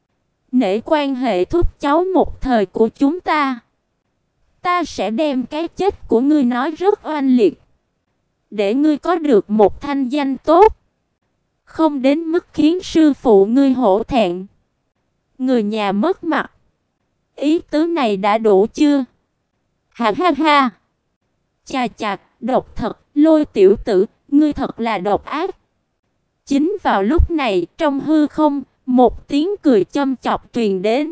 Nể quan hệ thúc cháu một thời của chúng ta, ta sẽ đem cái chết của ngươi nói rất oanh liệt, để ngươi có được một thanh danh tốt, không đến mức khiến sư phụ ngươi hổ thẹn, người nhà mất mặt. Ý tứ này đã đủ chưa? Ha ha ha. Chà chà, độc thật, Lôi tiểu tử, ngươi thật là độc ác. Chính vào lúc này, trong hư không, một tiếng cười châm chọc truyền đến.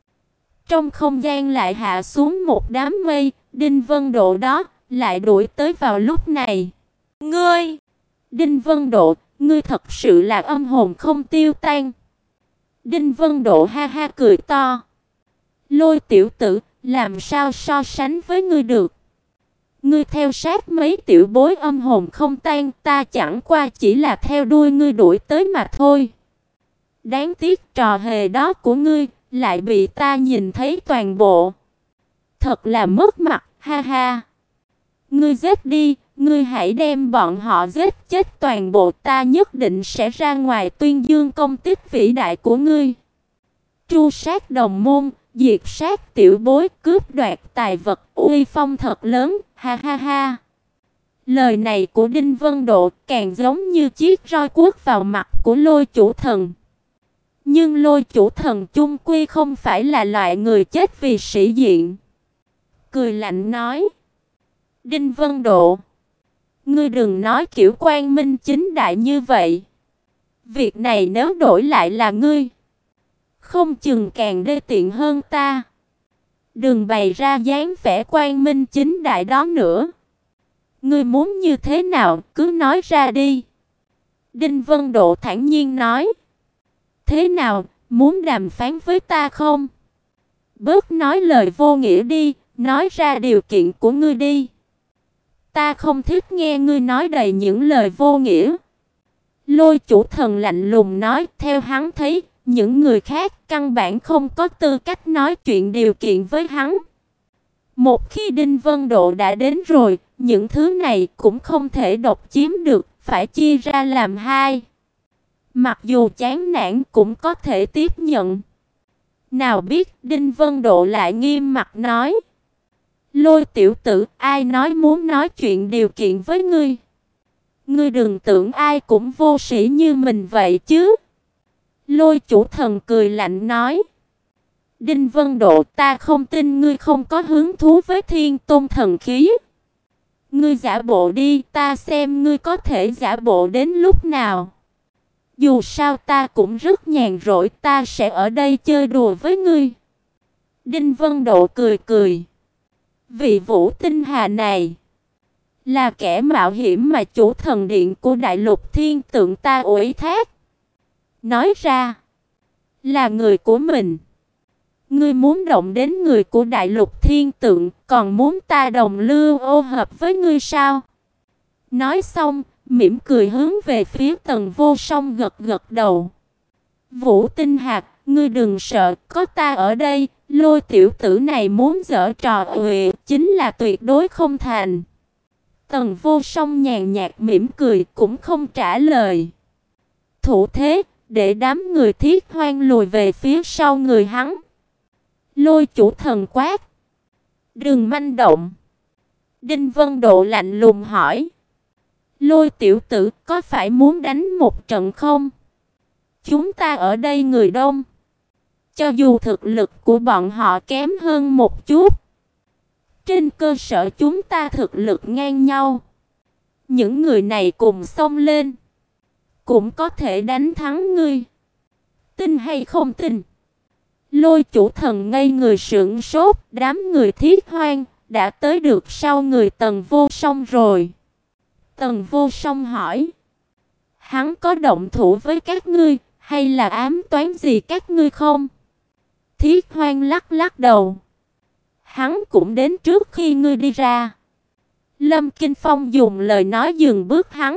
Trong không gian lại hạ xuống một đám mây, Đinh Vân Độ đó lại đuổi tới vào lúc này. Ngươi, Đinh Vân Độ, ngươi thật sự là âm hồn không tiêu tan. Đinh Vân Độ ha ha cười to. Lôi tiểu tử, làm sao so sánh với ngươi được? Ngươi theo sát mấy tiểu bối âm hồn không tan, ta chẳng qua chỉ là theo đuôi ngươi đuổi tới mà thôi. Đáng tiếc trò hề đó của ngươi lại bị ta nhìn thấy toàn bộ. Thật là mất mặt, ha ha. Ngươi giết đi, ngươi hãy đem bọn họ giết chết toàn bộ, ta nhất định sẽ ra ngoài tuyên dương công tích vĩ đại của ngươi. Tru sát đồng môn, diệt sát tiểu bối, cướp đoạt tài vật, uy phong thật lớn, ha ha ha. Lời này của Đinh Vân Độ càng giống như chiếc roi cuốc vào mặt của Lôi chủ thần. Nhưng Lôi chủ thần chung quy không phải là loại người chết vì sĩ diện. Cười lạnh nói: Đinh Vân Độ, ngươi đừng nói kiểu quang minh chính đại như vậy. Việc này nếu đổi lại là ngươi, không chừng càng đê tiện hơn ta. Đừng bày ra dáng vẻ quang minh chính đại đó nữa. Ngươi muốn như thế nào, cứ nói ra đi. Đinh Vân Độ thản nhiên nói. Thế nào, muốn đàm phán với ta không? Bớt nói lời vô nghĩa đi, nói ra điều kiện của ngươi đi. Ta không thích nghe ngươi nói đầy những lời vô nghĩa. Lôi chủ thần lạnh lùng nói, theo hắn thấy, những người khác căn bản không có tư cách nói chuyện điều kiện với hắn. Một khi Đinh Vân Độ đã đến rồi, những thứ này cũng không thể độc chiếm được, phải chia ra làm hai. Mặc dù chán nản cũng có thể tiếp nhận. Nào biết Đinh Vân Độ lại nghiêm mặt nói: Lôi tiểu tử, ai nói muốn nói chuyện điều kiện với ngươi? Ngươi đừng tưởng ai cũng vô sĩ như mình vậy chứ. Lôi chủ thần cười lạnh nói: Đinh Vân Độ, ta không tin ngươi không có hứng thú với thiên tôn thần khí. Ngươi giả bộ đi, ta xem ngươi có thể giả bộ đến lúc nào. Dù sao ta cũng rất nhàn rỗi, ta sẽ ở đây chơi đùa với ngươi. Đinh Vân Độ cười cười. Vị Vũ Tinh Hà này là kẻ mạo hiểm mà chủ thần điện của Đại Lục Thiên Tượng ta ủy thác. Nói ra là người của mình. Ngươi muốn động đến người của Đại Lục Thiên Tượng, còn muốn ta đồng lưu ô hợp với ngươi sao? Nói xong, mỉm cười hướng về phía Tần Vô Song gật gật đầu. Vũ Tinh Hạc, ngươi đừng sợ, có ta ở đây, Lôi tiểu tử này muốn giở trò uệ, chính là tuyệt đối không thành. Tần Vô Song nhàn nhạt mỉm cười cũng không trả lời. Thủ thế, để đám người Thiết Hoang lùi về phía sau người hắn. Lôi chủ thần quát: Đừng manh động. Đinh Vân Độ lạnh lùng hỏi: Lôi tiểu tử, có phải muốn đánh một trận không? Chúng ta ở đây người đông. Cho dù thực lực của bọn họ kém hơn một chút, trên cơ sở chúng ta thực lực ngang nhau, những người này cùng xông lên, cũng có thể đánh thắng ngươi. Tin hay không tin? Lôi Chủ Thần ngây người sững sốt, đám người Thiết Hoang đã tới được sau người Tần Vô Song rồi. Tần Vô Song hỏi: hắn có động thủ với các ngươi, hay là ám toán gì các ngươi không? Thiết Hoang lắc lắc đầu: hắn cũng đến trước khi ngươi đi ra. Lâm Kinh Phong dùng lời nói dừng bước hắn.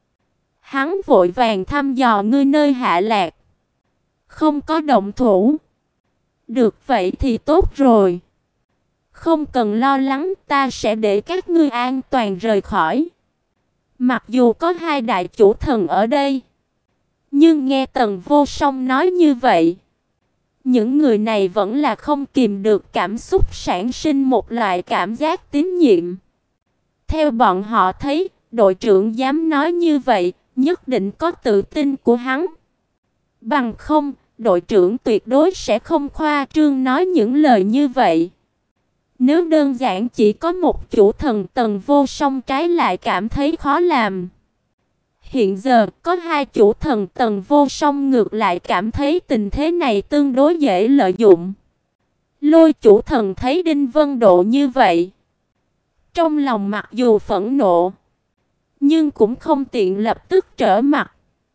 Hắn vội vàng thăm dò ngươi nơi hạ lạc. Không có động thủ. Được vậy thì tốt rồi. Không cần lo lắng, ta sẽ để các ngươi an toàn rời khỏi. Mặc dù có hai đại chủ thần ở đây, nhưng nghe Tần Vô Song nói như vậy, những người này vẫn là không kìm được cảm xúc, sản sinh một loại cảm giác tín nhiệm. Theo bọn họ thấy, đội trưởng dám nói như vậy, nhất định có tự tin của hắn. Bằng không, đội trưởng tuyệt đối sẽ không khoa trương nói những lời như vậy. Nếu đơn giản chỉ có một chủ thần, Tần Vô Song trái lại cảm thấy khó làm. Hiện giờ có hai chủ thần, Tần Vô Song ngược lại cảm thấy tình thế này tương đối dễ lợi dụng. Lôi chủ thần thấy Đinh Vân Độ như vậy, trong lòng mặc dù phẫn nộ, nhưng cũng không tiện lập tức trở mặt,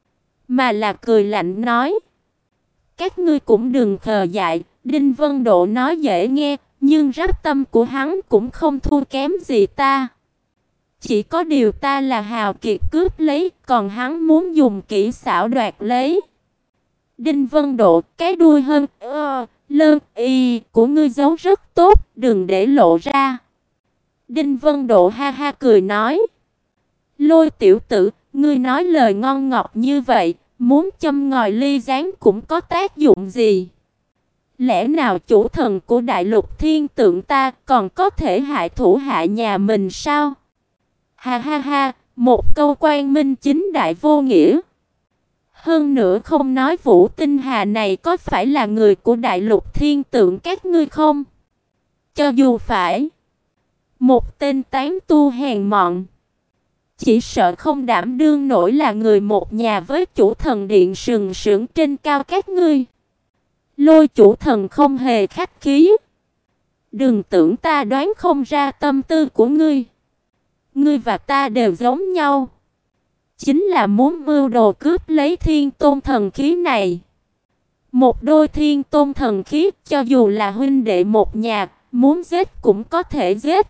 mà là cười lạnh nói: các ngươi cũng đừng khờ dại. Đinh Vân Độ nói dễ nghe, nhưng rắp tâm của hắn cũng không thua kém gì ta. Chỉ có điều ta là hào kiệt cướp lấy, còn hắn muốn dùng kỹ xảo đoạt lấy. Đinh Vân Độ, cái đuôi hơn ơ, lơ, y của ngươi giấu rất tốt, đừng để lộ ra. Đinh Vân Độ ha ha cười nói: Lôi tiểu tử, ngươi nói lời ngon ngọt như vậy, muốn châm ngòi ly gián cũng có tác dụng gì? Lẽ nào chủ thần của đại lục thiên tượng ta còn có thể hại thủ hạ nhà mình sao? Ha ha ha, một câu quang minh chính đại vô nghĩa. Hơn nữa không nói Vũ Tinh Hà này có phải là người của đại lục thiên tượng các ngươi không? Cho dù phải, một tên tán tu hèn mọn, chỉ sợ không đảm đương nổi là người một nhà với chủ thần điện sừng sững trên cao các ngươi. Lôi chủ thần không hề khách khí: đừng tưởng ta đoán không ra tâm tư của ngươi. Ngươi và ta đều giống nhau, chính là muốn mưu đồ cướp lấy thiên tôn thần khí này. Một đôi thiên tôn thần khí, cho dù là huynh đệ một nhà, muốn giết cũng có thể giết.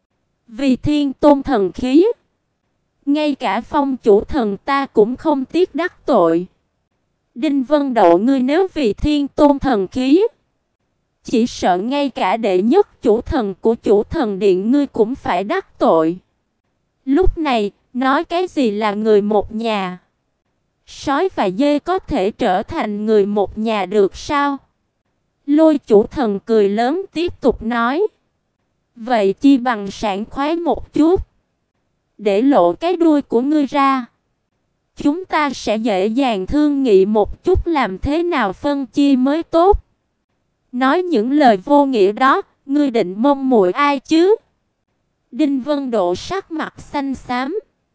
Vì thiên tôn thần khí, ngay cả Phong chủ thần ta cũng không tiếc đắc tội. Đinh Vân Độ, ngươi nếu vì thiên tôn thần khí, chỉ sợ ngay cả đệ nhất chủ thần của chủ thần điện ngươi cũng phải đắc tội. Lúc này, nói cái gì là người một nhà? Sói và dê có thể trở thành người một nhà được sao? Lôi chủ thần cười lớn tiếp tục nói: vậy chi bằng sảng khoái một chút, để lộ cái đuôi của ngươi ra. Chúng ta sẽ dễ dàng thương nghị một chút làm thế nào phân chia mới tốt. Nói những lời vô nghĩa đó, ngươi định mong muội ai chứ? Đinh Vân Độ sắc mặt xanh xám.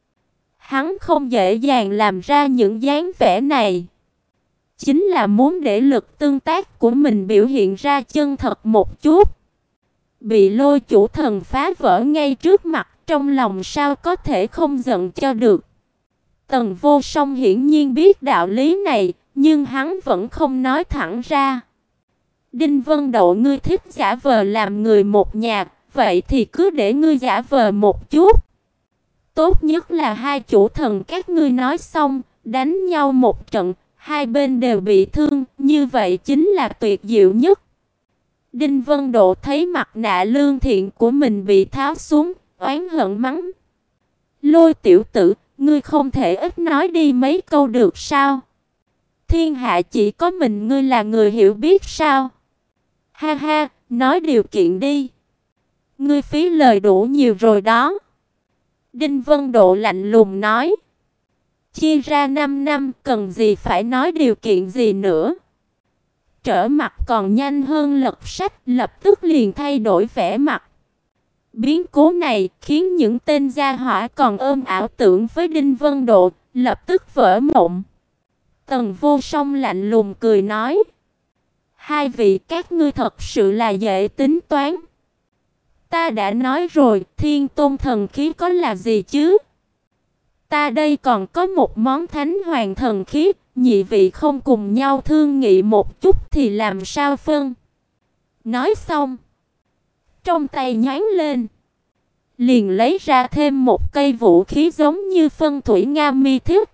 Hắn không dễ dàng làm ra những dáng vẻ này, chính là muốn để lực tương tác của mình biểu hiện ra chân thật một chút. Bị lôi chủ thần phá vỡ ngay trước mặt, trong lòng sao có thể không giận cho được. Tần Vô Song hiển nhiên biết đạo lý này, nhưng hắn vẫn không nói thẳng ra. Đinh Vân Độ, ngươi thích giả vờ làm người một nhà, vậy thì cứ để ngươi giả vờ một chút. Tốt nhất là hai chủ thần các ngươi nói xong, đánh nhau một trận, hai bên đều bị thương, như vậy chính là tuyệt diệu nhất. Đinh Vân Độ thấy mặt nạ lương thiện của mình bị tháo xuống, oán hận mắng: Lôi tiểu tử, ngươi không thể ít nói đi mấy câu được sao? Thiên hạ chỉ có mình ngươi là người hiểu biết sao? Ha ha, nói điều kiện đi. Ngươi phí lời đủ nhiều rồi đó. Đinh Vân Độ lạnh lùng nói: chia ra năm năm, cần gì phải nói điều kiện gì nữa. Trở mặt còn nhanh hơn lật sách, lập tức liền thay đổi vẻ mặt. Biến cố này khiến những tên gia hỏa còn ôm ảo tưởng với Đinh Vân Độ lập tức vỡ mộng. Tần Vô Song lạnh lùng cười nói: Hai vị các ngươi thật sự là dễ tính toán. Ta đã nói rồi, Thiên Tôn thần khí có là gì chứ? Ta đây còn có một món Thánh Hoàng thần khí, nhị vị không cùng nhau thương nghị một chút thì làm sao phân? Nói xong, trong tay nhoáng lên, liền lấy ra thêm một cây vũ khí giống như phân thủy nga mi thiết.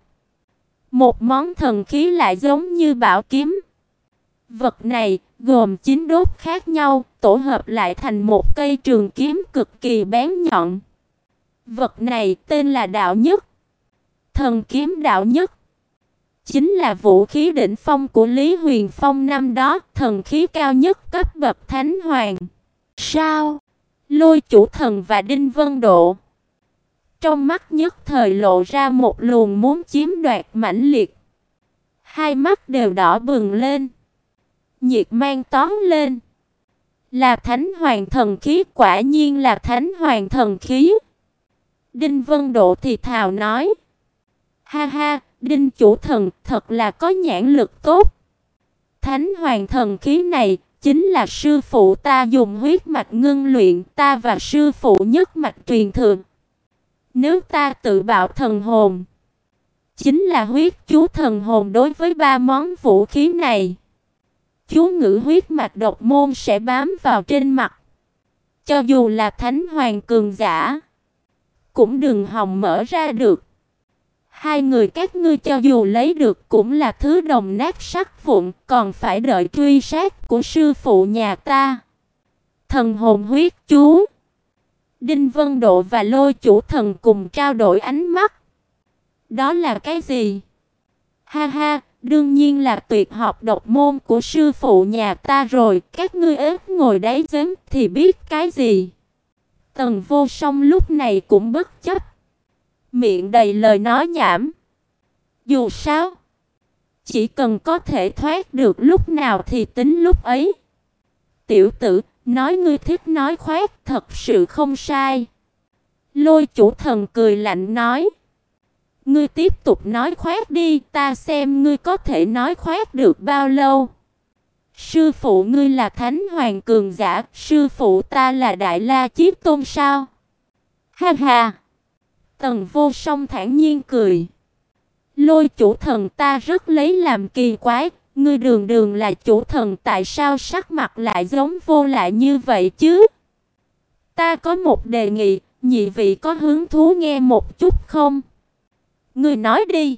Một món thần khí lại giống như bảo kiếm. Vật này gồm chín đốt khác nhau, tổ hợp lại thành một cây trường kiếm cực kỳ bén nhọn. Vật này tên là Đạo Nhất. Thần kiếm Đạo Nhất chính là vũ khí đỉnh phong của Lý Huyền Phong năm đó, thần khí cao nhất cấp bậc Thánh Hoàng. Sao? Lôi Chủ Thần và Đinh Vân Độ trong mắt nhất thời lộ ra một luồng muốn chiếm đoạt mãnh liệt. Hai mắt đều đỏ bừng lên, nhiệt mang tóe lên. Là Thánh Hoàng thần khí, quả nhiên là Thánh Hoàng thần khí. Đinh Vân Độ thì thào nói: "Ha ha, Đinh Chủ Thần thật là có nhãn lực tốt. Thánh Hoàng thần khí này chính là sư phụ ta dùng huyết mạch ngưng luyện, ta và sư phụ nhất mạch truyền thừa. Nếu ta tự bạo thần hồn, chính là huyết chú thần hồn đối với ba món vũ khí này. Chú ngữ huyết mạch độc môn sẽ bám vào trên mặt. Cho dù là Thánh Hoàng cường giả, cũng đừng hòng mở ra được. Hai người các ngươi cho dù lấy được cũng là thứ đồng nát sắt vụn, còn phải đợi truy sát của sư phụ nhà ta. Thần hồn huyết chú." Đinh Vân Độ và Lôi Chủ Thần cùng trao đổi ánh mắt. "Đó là cái gì?" "Ha ha, đương nhiên là tuyệt học độc môn của sư phụ nhà ta rồi, các ngươi ếch ngồi đáy giếng thì biết cái gì." Tần Vô Song lúc này cũng bất chấp, miệng đầy lời nói nhảm. Dù sao, chỉ cần có thể thoát được lúc nào thì tính lúc ấy. "Tiểu tử, nói ngươi thích nói khoác, thật sự không sai." Lôi Chủ Thần cười lạnh nói: "Ngươi tiếp tục nói khoác đi, ta xem ngươi có thể nói khoác được bao lâu. Sư phụ ngươi là Thánh Hoàng cường giả, sư phụ ta là Đại La Chí Tôn sao?" "Ha ha." Tần Vô Song thản nhiên cười. "Lôi Chủ Thần, ta rất lấy làm kỳ quái, ngươi đường đường là chủ thần, tại sao sắc mặt lại giống vô lại như vậy chứ? Ta có một đề nghị, nhị vị có hứng thú nghe một chút không?" "Ngươi nói đi."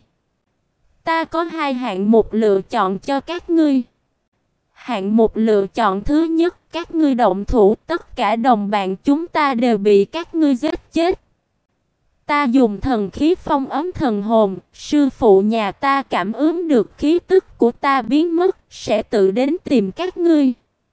"Ta có hai hạng mục lựa chọn cho các ngươi. Hạng mục lựa chọn thứ nhất, các ngươi động thủ, tất cả đồng bạn chúng ta đều bị các ngươi giết chết. Ta dùng thần khí phong ấn thần hồn, sư phụ nhà ta cảm ứng được khí tức của ta biến mất, sẽ tự đến tìm các ngươi.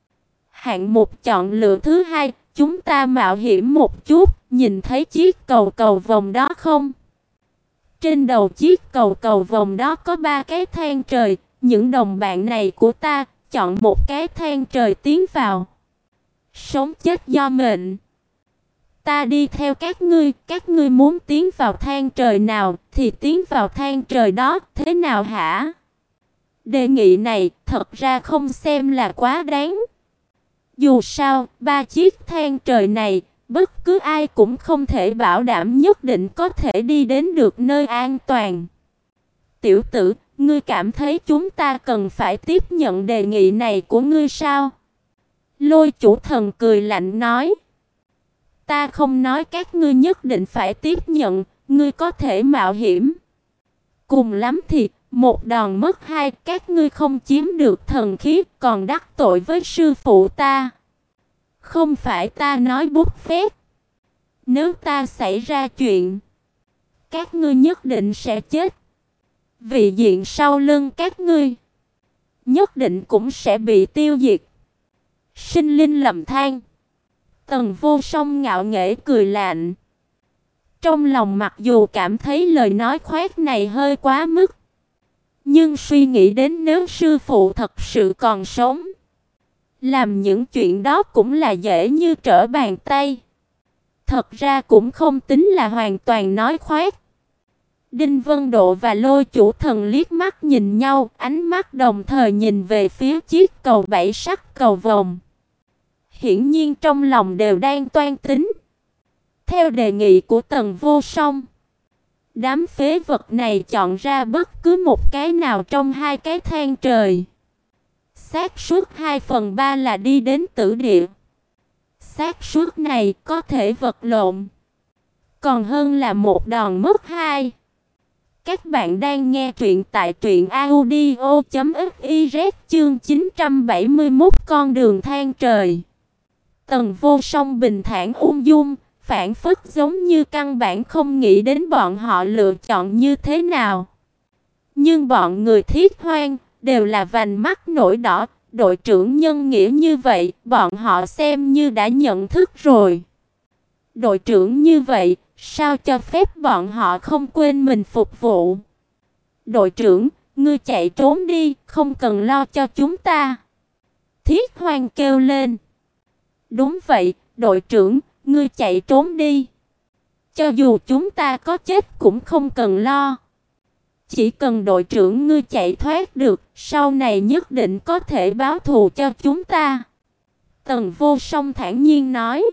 Hạng mục chọn lựa thứ hai, chúng ta mạo hiểm một chút, nhìn thấy chiếc cầu cầu vồng đó không? Trên đầu chiếc cầu cầu vồng đó có ba cái thang trời, những đồng bạn này của ta, chọn một cái thang trời tiến vào. Sống chết do mệnh. Ta đi theo các ngươi, các ngươi muốn tiến vào thang trời nào thì tiến vào thang trời đó, thế nào hả?" Đề nghị này thật ra không xem là quá đáng. Dù sao, ba chiếc thang trời này, bất cứ ai cũng không thể bảo đảm nhất định có thể đi đến được nơi an toàn. "Tiểu tử, ngươi cảm thấy chúng ta cần phải tiếp nhận đề nghị này của ngươi sao?" Lôi Chủ Thần cười lạnh nói: "Ta không nói các ngươi nhất định phải tiếp nhận, ngươi có thể mạo hiểm. Cùng lắm thì một đòn mất hai, các ngươi không chiếm được thần khí, còn đắc tội với sư phụ ta. Không phải ta nói bút phét. Nếu ta xảy ra chuyện, các ngươi nhất định sẽ chết. Vị diện sau lưng các ngươi nhất định cũng sẽ bị tiêu diệt." Sinh linh lầm than. Tần Vô Song ngạo nghễ cười lạnh. Trong lòng mặc dù cảm thấy lời nói khoác này hơi quá mức, nhưng suy nghĩ đến nếu sư phụ thật sự còn sống, làm những chuyện đó cũng là dễ như trở bàn tay. Thật ra cũng không tính là hoàn toàn nói khoác. Đinh Vân Độ và Lôi Chủ Thần liếc mắt nhìn nhau, ánh mắt đồng thời nhìn về phía chiếc cầu bảy sắc cầu vồng. Hiển nhiên trong lòng đều đang toan tính. Theo đề nghị của Tần Vô Song, đám phế vật này chọn ra bất cứ một cái nào trong hai cái than trời. Xác suất hai phần ba là đi đến tử địa. Xác suất này có thể vật lộn, còn hơn là một đòn mất hai. Các bạn đang nghe truyện tại truyện audio chấm fiz chương chín trăm bảy mươi mốt con đường than trời. Tần Vô Song bình thản ung dung, phảng phất giống như căn bản không nghĩ đến bọn họ lựa chọn như thế nào. Nhưng bọn người Thiết Hoang đều là vành mắt nổi đỏ, đội trưởng nhân nghĩa như vậy, bọn họ xem như đã nhận thức rồi. Đội trưởng như vậy, sao cho phép bọn họ không quên mình phục vụ? Đội trưởng, ngươi chạy trốn đi, không cần lo cho chúng ta. Thiết Hoang kêu lên. Đúng vậy, đội trưởng, ngươi chạy trốn đi. Cho dù chúng ta có chết cũng không cần lo. Chỉ cần đội trưởng ngươi chạy thoát được, sau này nhất định có thể báo thù cho chúng ta. Tần Vô Song thản nhiên nói.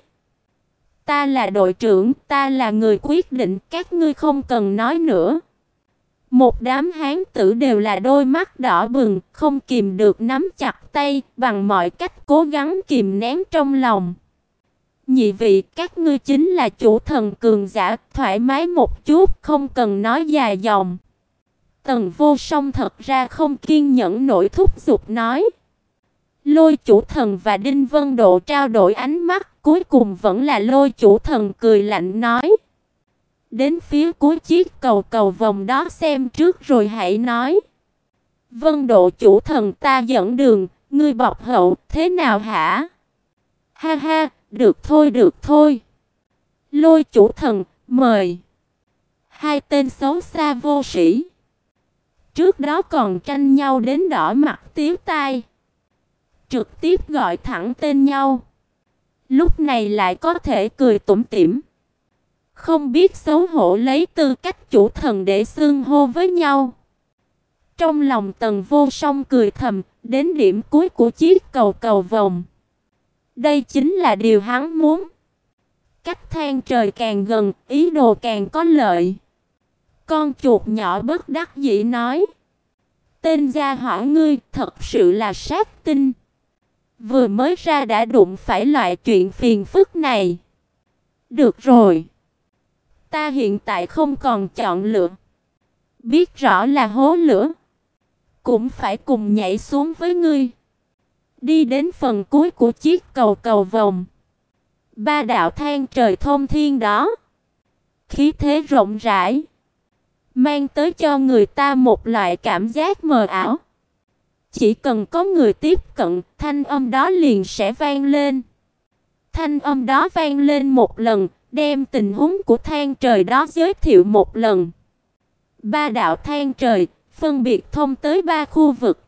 Ta là đội trưởng, ta là người quyết định, các ngươi không cần nói nữa. Một đám hán tử đều là đôi mắt đỏ bừng, không kìm được nắm chặt tay, bằng mọi cách cố gắng kìm nén trong lòng. Nhị vị, các ngươi chính là chủ thần cường giả, thoải mái một chút, không cần nói dài dòng. Tần Vô Song thật ra không kiên nhẫn nổi thúc giục nói. Lôi Chủ Thần và Đinh Vân Độ trao đổi ánh mắt, cuối cùng vẫn là Lôi Chủ Thần cười lạnh nói. Đến phía cuối chiếc cầu cầu vòng đó xem trước rồi hãy nói. Vân Độ Chủ Thần, ta dẫn đường, ngươi bọc hậu, thế nào hả? Ha ha, được thôi được thôi. Lôi Chủ Thần, mời. Hai tên xấu xa vô sĩ. Trước đó còn tranh nhau đến đỏ mặt tía tai. Trực tiếp gọi thẳng tên nhau. Lúc này lại có thể cười tủm tỉm. Không biết xấu hổ lấy tư cách chủ thần để xưng hô với nhau. Trong lòng Tần Vô Song cười thầm, đến điểm cuối của chiếc cầu cầu vồng. Đây chính là điều hắn muốn. Cách than trời càng gần, ý đồ càng có lợi. Con chuột nhỏ bất đắc dĩ nói. Tên gia hỏa ngươi thật sự là sát tinh. Vừa mới ra đã đụng phải loại chuyện phiền phức này. Được rồi. Ta hiện tại không còn chọn lựa. Biết rõ là hố lửa. Cũng phải cùng nhảy xuống với ngươi. Đi đến phần cuối của chiếc cầu cầu vồng. Ba đạo than trời thông thiên đó. Khí thế rộng rãi. Mang tới cho người ta một loại cảm giác mờ ảo. Chỉ cần có người tiếp cận, thanh âm đó liền sẽ vang lên. Thanh âm đó vang lên một lần, đem tình huống của than trời đó giới thiệu một lần. Ba đạo than trời, phân biệt thông tới ba khu vực.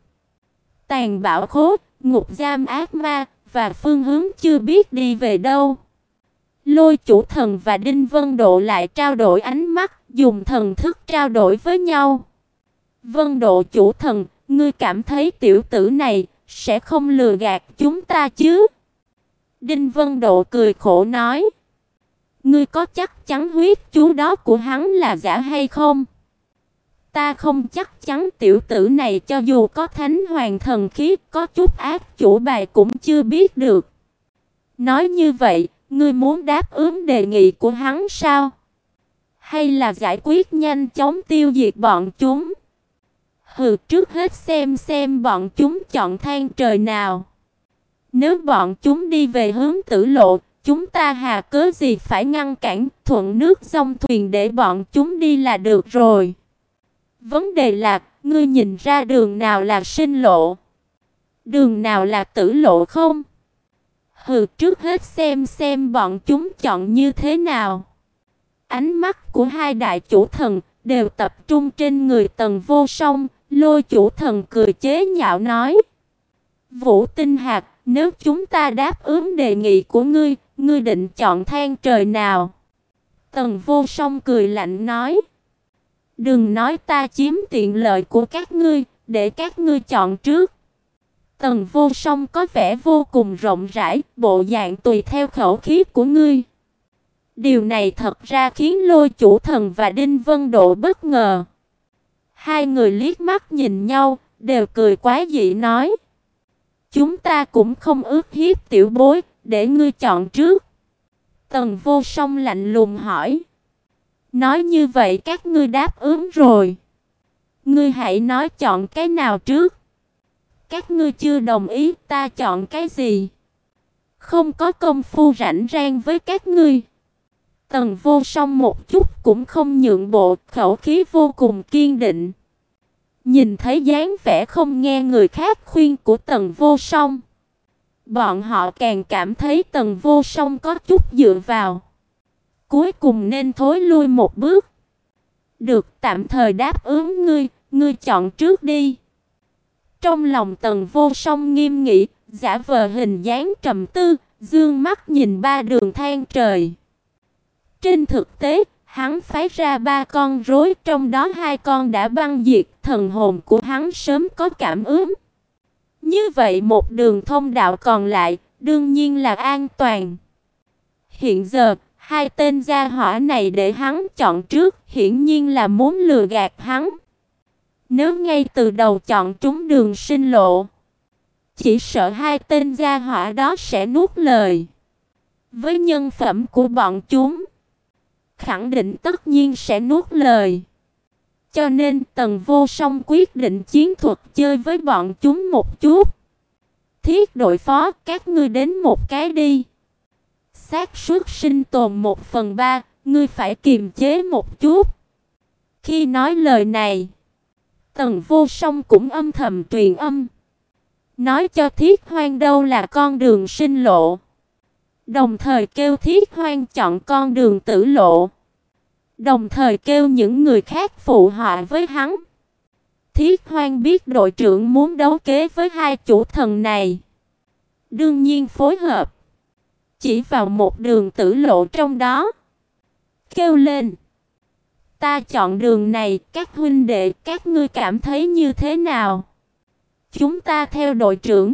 Tàn bạo khố, ngục giam ác ma, và phương hướng chưa biết đi về đâu. Lôi Chủ Thần và Đinh Vân Độ lại trao đổi ánh mắt, dùng thần thức trao đổi với nhau. Vân Độ Chủ Thần, ngươi cảm thấy tiểu tử này sẽ không lừa gạt chúng ta chứ? Đinh Vân Độ cười khổ nói. Ngươi có chắc chắn huyết chú đó của hắn là giả hay không? Ta không chắc chắn tiểu tử này cho dù có thánh hoàng thần khí, có chút ác chủ bài cũng chưa biết được. Nói như vậy, ngươi muốn đáp ứng đề nghị của hắn sao? Hay là giải quyết nhanh chóng tiêu diệt bọn chúng? Hừ, trước hết xem xem bọn chúng chọn than trời nào. Nếu bọn chúng đi về hướng tử lộ, chúng ta hà cớ gì phải ngăn cản, thuận nước dòng thuyền để bọn chúng đi là được rồi. Vấn đề là, ngươi nhìn ra đường nào là sinh lộ, đường nào là tử lộ không? Hừ, trước hết xem xem bọn chúng chọn như thế nào. Ánh mắt của hai đại chủ thần đều tập trung trên người Tần Vô Song. Lôi Chủ Thần cười chế nhạo nói. Vũ Tinh Hạc, nếu chúng ta đáp ứng đề nghị của ngươi, ngươi định chọn than trời nào? Tần Vô Song cười lạnh nói. Đừng nói ta chiếm tiện lợi của các ngươi, để các ngươi chọn trước. Tần Vô Song có vẻ vô cùng rộng rãi, bộ dạng tùy theo khẩu khí của ngươi. Điều này thật ra khiến Lôi Chủ Thần và Đinh Vân Độ bất ngờ. Hai người liếc mắt nhìn nhau, đều cười quái dị nói: chúng ta cũng không ước hiếp tiểu bối, để ngươi chọn trước. Tần Vô Song lạnh lùng hỏi: nói như vậy các ngươi đáp ứng rồi. Ngươi hãy nói chọn cái nào trước. Các ngươi chưa đồng ý, ta chọn cái gì? Không có công phu rảnh rang với các ngươi. Tần Vô Song một chút cũng không nhượng bộ, khẩu khí vô cùng kiên định. Nhìn thấy dáng vẻ không nghe người khác khuyên của Tần Vô Song, bọn họ càng cảm thấy Tần Vô Song có chút dựa vào. Cuối cùng nên thối lui một bước. Được, tạm thời đáp ứng ngươi, ngươi chọn trước đi. Trong lòng Tần Vô Song nghiêm nghị, giả vờ hình dáng trầm tư, dương mắt nhìn ba đường than trời. Trên thực tế, hắn phái ra ba con rối, trong đó hai con đã băng diệt, thần hồn của hắn sớm có cảm ứng. Như vậy một đường thông đạo còn lại, đương nhiên là an toàn. Hiện giờ, hai tên gia hỏa này để hắn chọn trước, hiển nhiên là muốn lừa gạt hắn. Nếu ngay từ đầu chọn trúng đường sinh lộ, chỉ sợ hai tên gia hỏa đó sẽ nuốt lời. Với nhân phẩm của bọn chúng, khẳng định tất nhiên sẽ nuốt lời. Cho nên Tần Vô Song quyết định chiến thuật chơi với bọn chúng một chút. Thiết đội phó, các ngươi đến một cái đi. Xác suất sinh tồn một phần ba, ngươi phải kiềm chế một chút. Khi nói lời này, Tần Vô Song cũng âm thầm truyền âm, nói cho Thiết Hoang đâu là con đường sinh lộ, đồng thời kêu Thiết Hoang chọn con đường tử lộ, đồng thời kêu những người khác phụ họa với hắn. Thiết Hoang biết đội trưởng muốn đấu kế với hai chủ thần này, đương nhiên phối hợp, chỉ vào một đường tử lộ trong đó, kêu lên: ta chọn đường này, các huynh đệ, các ngươi cảm thấy như thế nào? Chúng ta theo đội trưởng.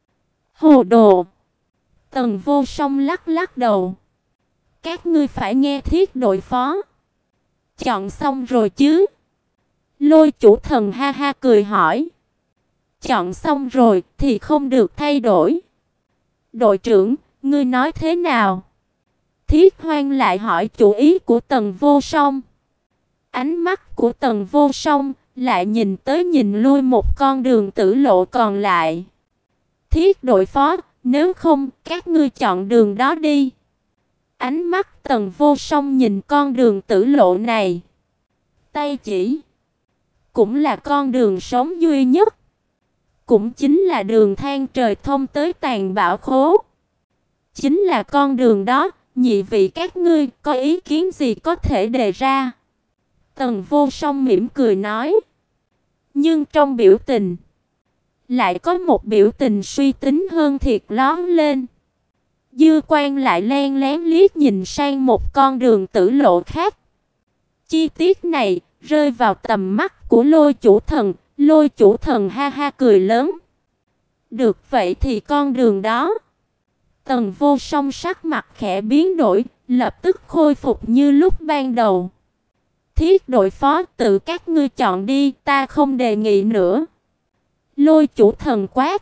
Hồ đồ! Tần Vô Song lắc lắc đầu. Các ngươi phải nghe Thiết đội phó. Chọn xong rồi chứ? Lôi Chủ Thần ha ha cười hỏi. Chọn xong rồi thì không được thay đổi. Đội trưởng, ngươi nói thế nào? Thiết Hoang lại hỏi chủ ý của Tần Vô Song. Ánh mắt của Tần Vô Song lại nhìn tới nhìn lui một con đường tử lộ còn lại. Thiết đội phó, nếu không, các ngươi chọn đường đó đi. Ánh mắt Tần Vô Song nhìn con đường tử lộ này. Tay chỉ. Cũng là con đường sống duy nhất. Cũng chính là đường than trời thông tới Tàn Bảo Khố. Chính là con đường đó, nhị vị các ngươi có ý kiến gì có thể đề ra? Tần Vô Song mỉm cười nói. Nhưng trong biểu tình lại có một biểu tình suy tính hơn thiệt lóe lên. Dư Quan lại len lén liếc nhìn sang một con đường tử lộ khác. Chi tiết này rơi vào tầm mắt của Lôi Chủ Thần. Lôi Chủ Thần ha ha cười lớn. Được vậy thì con đường đó. Tần Vô Song sắc mặt khẽ biến đổi, lập tức khôi phục như lúc ban đầu. Thiết đội phó, tự các ngươi chọn đi, ta không đề nghị nữa. Lôi Chủ Thần quát.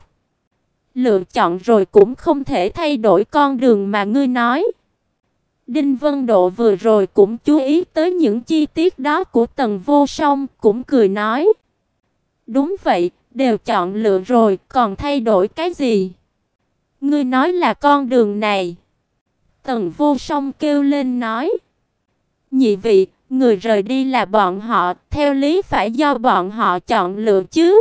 Lựa chọn rồi cũng không thể thay đổi con đường mà ngươi nói. Đinh Vân Độ vừa rồi cũng chú ý tới những chi tiết đó của Tần Vô Song, cũng cười nói. Đúng vậy, đều chọn lựa rồi, còn thay đổi cái gì? Ngươi nói là con đường này. Tần Vô Song kêu lên nói. Nhị vị, người rời đi là bọn họ, theo lý phải do bọn họ chọn lựa chứ.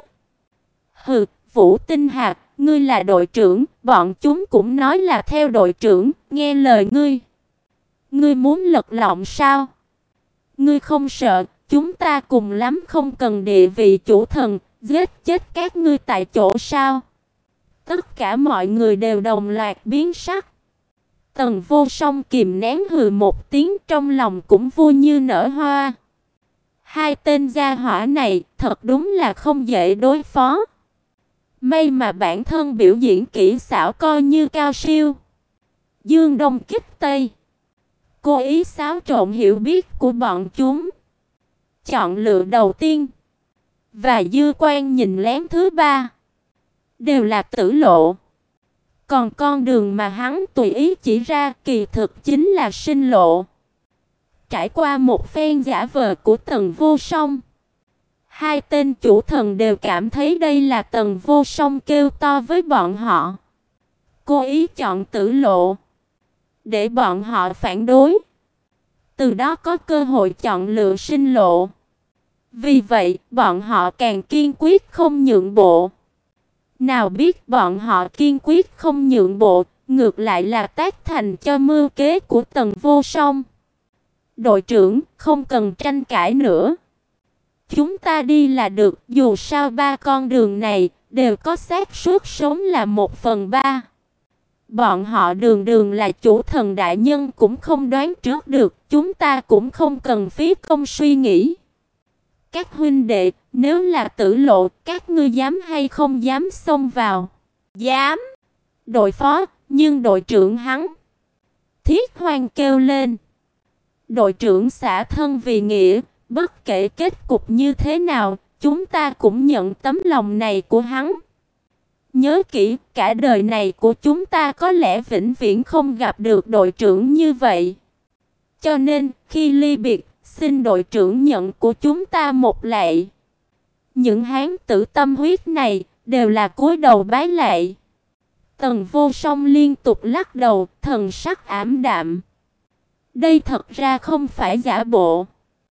Hừ, Vũ Tinh Hạc, ngươi là đội trưởng, bọn chúng cũng nói là theo đội trưởng, nghe lời ngươi. Ngươi muốn lật lọng sao? Ngươi không sợ, chúng ta cùng lắm không cần địa vị chủ thần, giết chết các ngươi tại chỗ sao? Tất cả mọi người đều đồng loạt biến sắc. Tần Vô Song kìm nén hừ một tiếng, trong lòng cũng vui như nở hoa. Hai tên gia hỏa này thật đúng là không dễ đối phó. May mà bản thân biểu diễn kỹ xảo coi như cao siêu. Dương Đông kích Tây, cố ý xáo trộn hiểu biết của bọn chúng. Chọn lựa đầu tiên và dư quan nhìn lén thứ ba đều là tử lộ. Còn con đường mà hắn tùy ý chỉ ra kỳ thực chính là sinh lộ. Trải qua một phen giả vờ của Tần Vô Song, hai tên chủ thần đều cảm thấy đây là Tần Vô Song kêu to với bọn họ, cố ý chọn tử lộ để bọn họ phản đối, từ đó có cơ hội chọn lựa sinh lộ. Vì vậy, bọn họ càng kiên quyết không nhượng bộ. Nào biết bọn họ kiên quyết không nhượng bộ, ngược lại là tác thành cho mưu kế của Tần Vô Song. Đội trưởng, không cần tranh cãi nữa. Chúng ta đi là được, dù sao ba con đường này đều có xác suất sống là một phần ba. Bọn họ đường đường là chủ thần đại nhân cũng không đoán trước được, chúng ta cũng không cần phí công suy nghĩ. Các huynh đệ, nếu là tử lộ, các ngươi dám hay không dám xông vào? Dám. Đội phó, nhưng đội trưởng hắn. Thiết Hoang kêu lên. Đội trưởng xả thân vì nghĩa, bất kể kết cục như thế nào, chúng ta cũng nhận tấm lòng này của hắn. Nhớ kỹ, cả đời này của chúng ta có lẽ vĩnh viễn không gặp được đội trưởng như vậy. Cho nên, khi ly biệt, xin đội trưởng nhận của chúng ta một lạy. Những hán tử tâm huyết này đều là cúi đầu bái lạy. Tần Vô Song liên tục lắc đầu, thần sắc ảm đạm. Đây thật ra không phải giả bộ.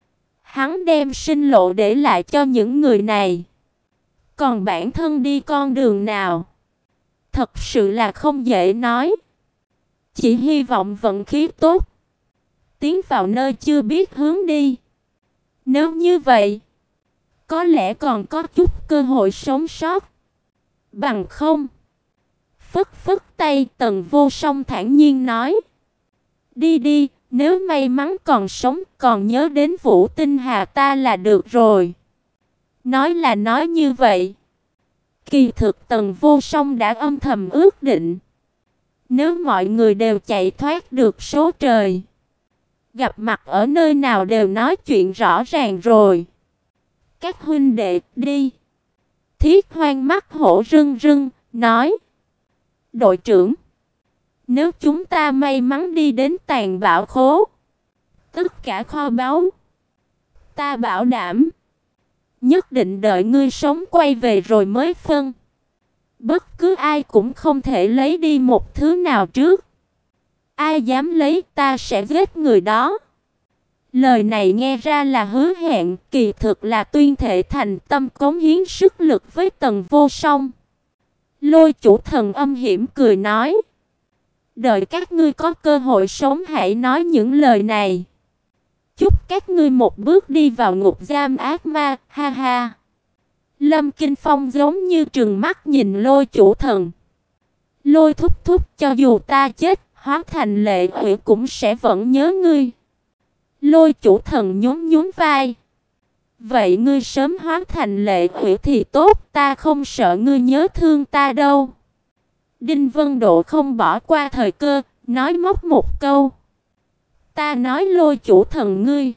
Hắn đem sinh lộ để lại cho những người này. Còn bản thân đi con đường nào, thật sự là không dễ nói. Chỉ hy vọng vận khí tốt, tiến vào nơi chưa biết hướng đi. Nếu như vậy, có lẽ còn có chút cơ hội sống sót. Bằng không, phất phất tay, Tần Vô Song thản nhiên nói. Đi đi, nếu may mắn còn sống, còn nhớ đến Vũ Tinh Hà ta là được rồi. Nói là nói như vậy, kỳ thực Tần Vô Song đã âm thầm ước định. Nếu mọi người đều chạy thoát được số trời, gặp mặt ở nơi nào đều nói chuyện rõ ràng rồi. Các huynh đệ, đi. Thiết Hoang mắt hổ rưng rưng, nói. Đội trưởng, nếu chúng ta may mắn đi đến Tàn Bảo Khố, tất cả kho báu, ta bảo đảm, nhất định đợi ngươi sống quay về rồi mới phân. Bất cứ ai cũng không thể lấy đi một thứ nào trước. Ai dám lấy, ta sẽ giết người đó. Lời này nghe ra là hứa hẹn, kỳ thực là tuyên thệ thành tâm cống hiến sức lực với Tần Vô Song. Lôi chủ thần âm hiểm cười nói. Đợi các ngươi có cơ hội sống hãy nói những lời này. Chúc các ngươi một bước đi vào ngục giam ác ma, ha ha. Lâm Kinh Phong giống như trừng mắt nhìn lôi chủ thần. Lôi thúc thúc, cho dù ta chết, hóa thành lệ quỷ cũng sẽ vẫn nhớ ngươi. Lôi chủ thần nhún nhún vai. Vậy ngươi sớm hóa thành lệ quỷ thì tốt, ta không sợ ngươi nhớ thương ta đâu. Đinh Vân Độ không bỏ qua thời cơ, nói móc một câu. Ta nói lôi chủ thần ngươi.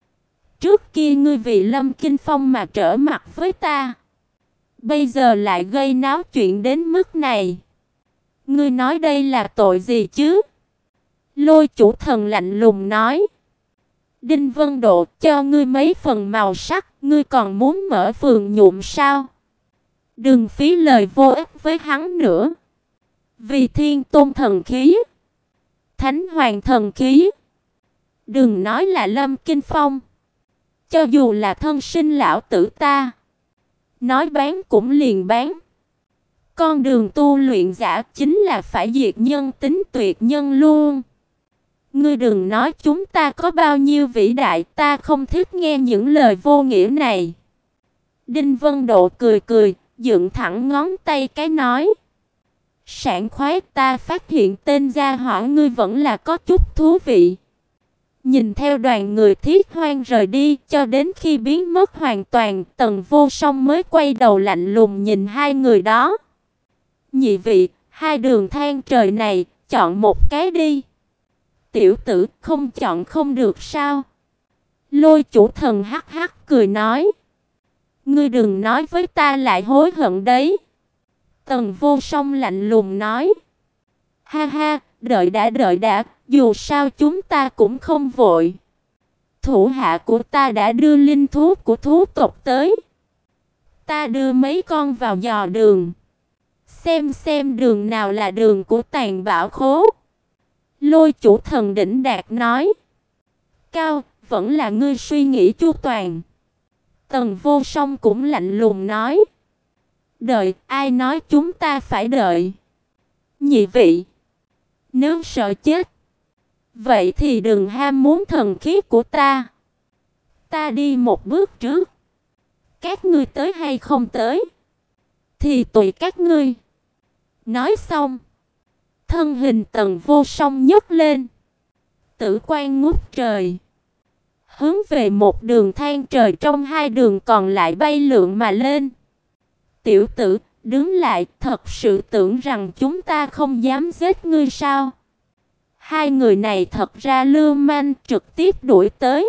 Trước kia ngươi vì Lâm Kinh Phong mà trở mặt với ta. Bây giờ lại gây náo chuyện đến mức này. Ngươi nói đây là tội gì chứ? Lôi chủ thần lạnh lùng nói. Đinh Vân Độ, cho ngươi mấy phần màu sắc, ngươi còn muốn mở phường nhuộm sao? Đừng phí lời vô ích với hắn nữa. Vì Thiên Tôn thần khí, Thánh Hoàng thần khí, đừng nói là Lâm Kinh Phong, cho dù là thân sinh lão tử ta, nói bán cũng liền bán. Con đường tu luyện giả chính là phải diệt nhân tính tuyệt nhân luôn. Ngươi đừng nói chúng ta có bao nhiêu vĩ đại, ta không thích nghe những lời vô nghĩa này. Đinh Vân Độ cười cười, dựng thẳng ngón tay cái nói. Sảng khoái, ta phát hiện tên gia hỏa ngươi vẫn là có chút thú vị. Nhìn theo đoàn người Thiết Hoang rời đi, cho đến khi biến mất hoàn toàn, Tần Vô Song mới quay đầu lạnh lùng nhìn hai người đó. Nhị vị, hai đường thang trời này, chọn một cái đi. Tiểu tử, không chọn không được sao? Lôi Chủ Thần hắc hắc cười nói. Ngươi đừng nói với ta lại hối hận đấy. Tần Vô Song lạnh lùng nói. Ha ha, đợi đã đợi đã, dù sao chúng ta cũng không vội. Thủ hạ của ta đã đưa linh thú của thú tộc tới. Ta đưa mấy con vào dò đường. Xem xem đường nào là đường của Tàn Bảo Khố. Lôi Chủ Thần đỉnh đạt nói. Cao, vẫn là ngươi suy nghĩ chu toàn. Tần Vô Song cũng lạnh lùng nói. Đợi, ai nói chúng ta phải đợi? Nhị vị, nếu sợ chết, vậy thì đừng ham muốn thần khí của ta. Ta đi một bước trước. Các ngươi tới hay không tới, thì tùy các ngươi. Nói xong, thân hình Tần Vô Song nhấc lên, tử quang ngút trời, hướng về một đường thang trời trong hai đường còn lại bay lượn mà lên. Tiểu tử, đứng lại, thật sự tưởng rằng chúng ta không dám giết ngươi sao? Hai người này thật ra lưu manh, trực tiếp đuổi tới.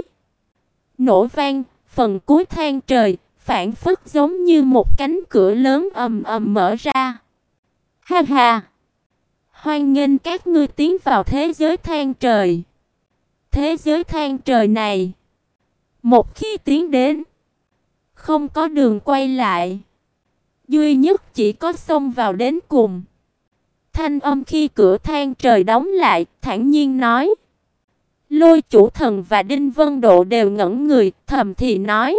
Nổ vang, phần cuối thang trời, phảng phất giống như một cánh cửa lớn ầm ầm mở ra. Ha ha! Hoan nghênh các ngươi tiến vào thế giới thang trời. Thế giới thang trời này, một khi tiến đến, không có đường quay lại. Duy nhất chỉ có xông vào đến cùng. Thanh âm khi cửa thang trời đóng lại, thản nhiên nói. Lôi Chủ Thần và Đinh Vân Độ đều ngẩn người, thầm thì nói.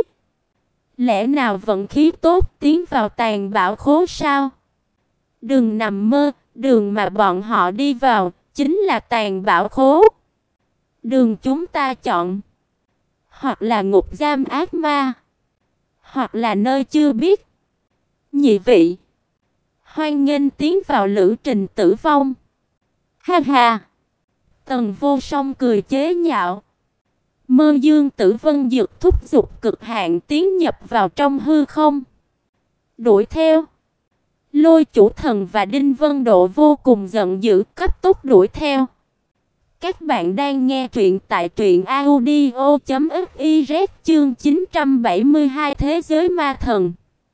Lẽ nào vận khí tốt tiến vào Tàn Bảo Khố sao? Đừng nằm mơ, đường mà bọn họ đi vào, chính là Tàn Bảo Khố. Đường chúng ta chọn, hoặc là ngục giam ác ma, hoặc là nơi chưa biết. Nhị vị, hoan nghênh tiến vào lữ trình tử vong. Ha ha! Tần Vô Song cười chế nhạo. Mơ Dương Tử Vân Dực thúc giục cực hạn tiến nhập vào trong hư không, đuổi theo. Lôi Chủ Thần và Đinh Vân Độ vô cùng giận dữ, cấp tốc đuổi theo. Các bạn đang nghe truyện tại truyện audio chấm fiz chương chín trăm bảy mươi hai Thế giới ma thần.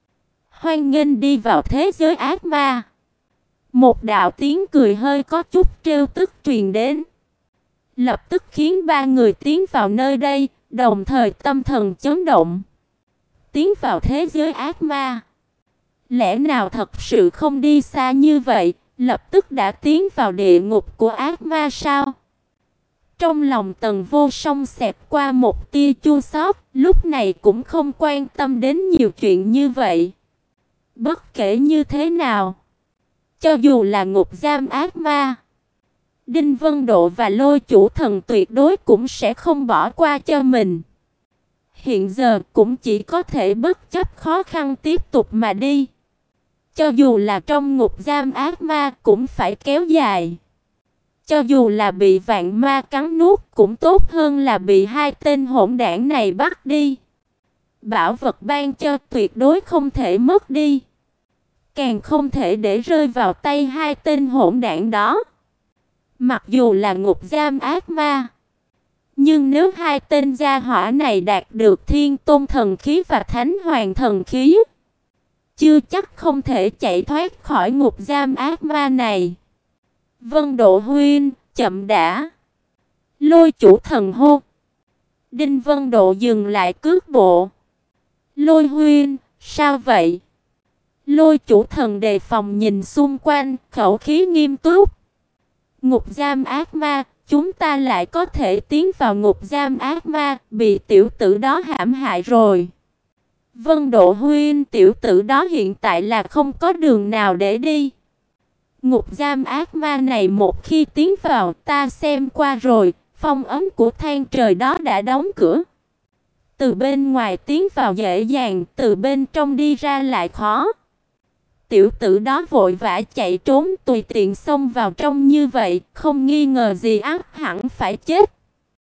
Hoan nghênh đi vào thế giới ác ma. Một đạo tiếng cười hơi có chút trêu tức truyền đến, lập tức khiến ba người tiến vào nơi đây, đồng thời tâm thần chấn động. Tiến vào thế giới ác ma? Lẽ nào thật sự không đi xa như vậy, lập tức đã tiến vào địa ngục của ác ma sao? Trong lòng Tần Vô Song xẹt qua một tia chua xót, lúc này cũng không quan tâm đến nhiều chuyện như vậy. Bất kể như thế nào, cho dù là ngục giam ác ma, Đinh Vân Độ và Lôi Chủ Thần tuyệt đối cũng sẽ không bỏ qua cho mình. Hiện giờ cũng chỉ có thể bất chấp khó khăn tiếp tục mà đi. Cho dù là trong ngục giam ác ma cũng phải kéo dài. Cho dù là bị vạn ma cắn nuốt cũng tốt hơn là bị hai tên hỗn đảng này bắt đi. Bảo vật ban cho tuyệt đối không thể mất đi, càng không thể để rơi vào tay hai tên hỗn đảng đó. Mặc dù là ngục giam ác ma, nhưng nếu hai tên gia hỏa này đạt được Thiên Tôn thần khí và Thánh Hoàng thần khí, chưa chắc không thể chạy thoát khỏi ngục giam ác ma này. Vân Độ huynh, chậm đã. Lôi Chủ Thần hô. Đinh Vân Độ dừng lại cước bộ. Lôi huynh, sao vậy? Lôi Chủ Thần đề phòng nhìn xung quanh, khẩu khí nghiêm túc. Ngục giam ác ma, chúng ta lại có thể tiến vào ngục giam ác ma, bị tiểu tử đó hãm hại rồi. Vân Độ huynh, tiểu tử đó hiện tại là không có đường nào để đi. Ngục giam ác ma này một khi tiến vào, ta xem qua rồi, phong ấn của thang trời đó đã đóng cửa. Từ bên ngoài tiến vào dễ dàng, từ bên trong đi ra lại khó. Tiểu tử đó vội vã chạy trốn, tùy tiện xông vào trong như vậy, không nghi ngờ gì ắt hẳn phải chết.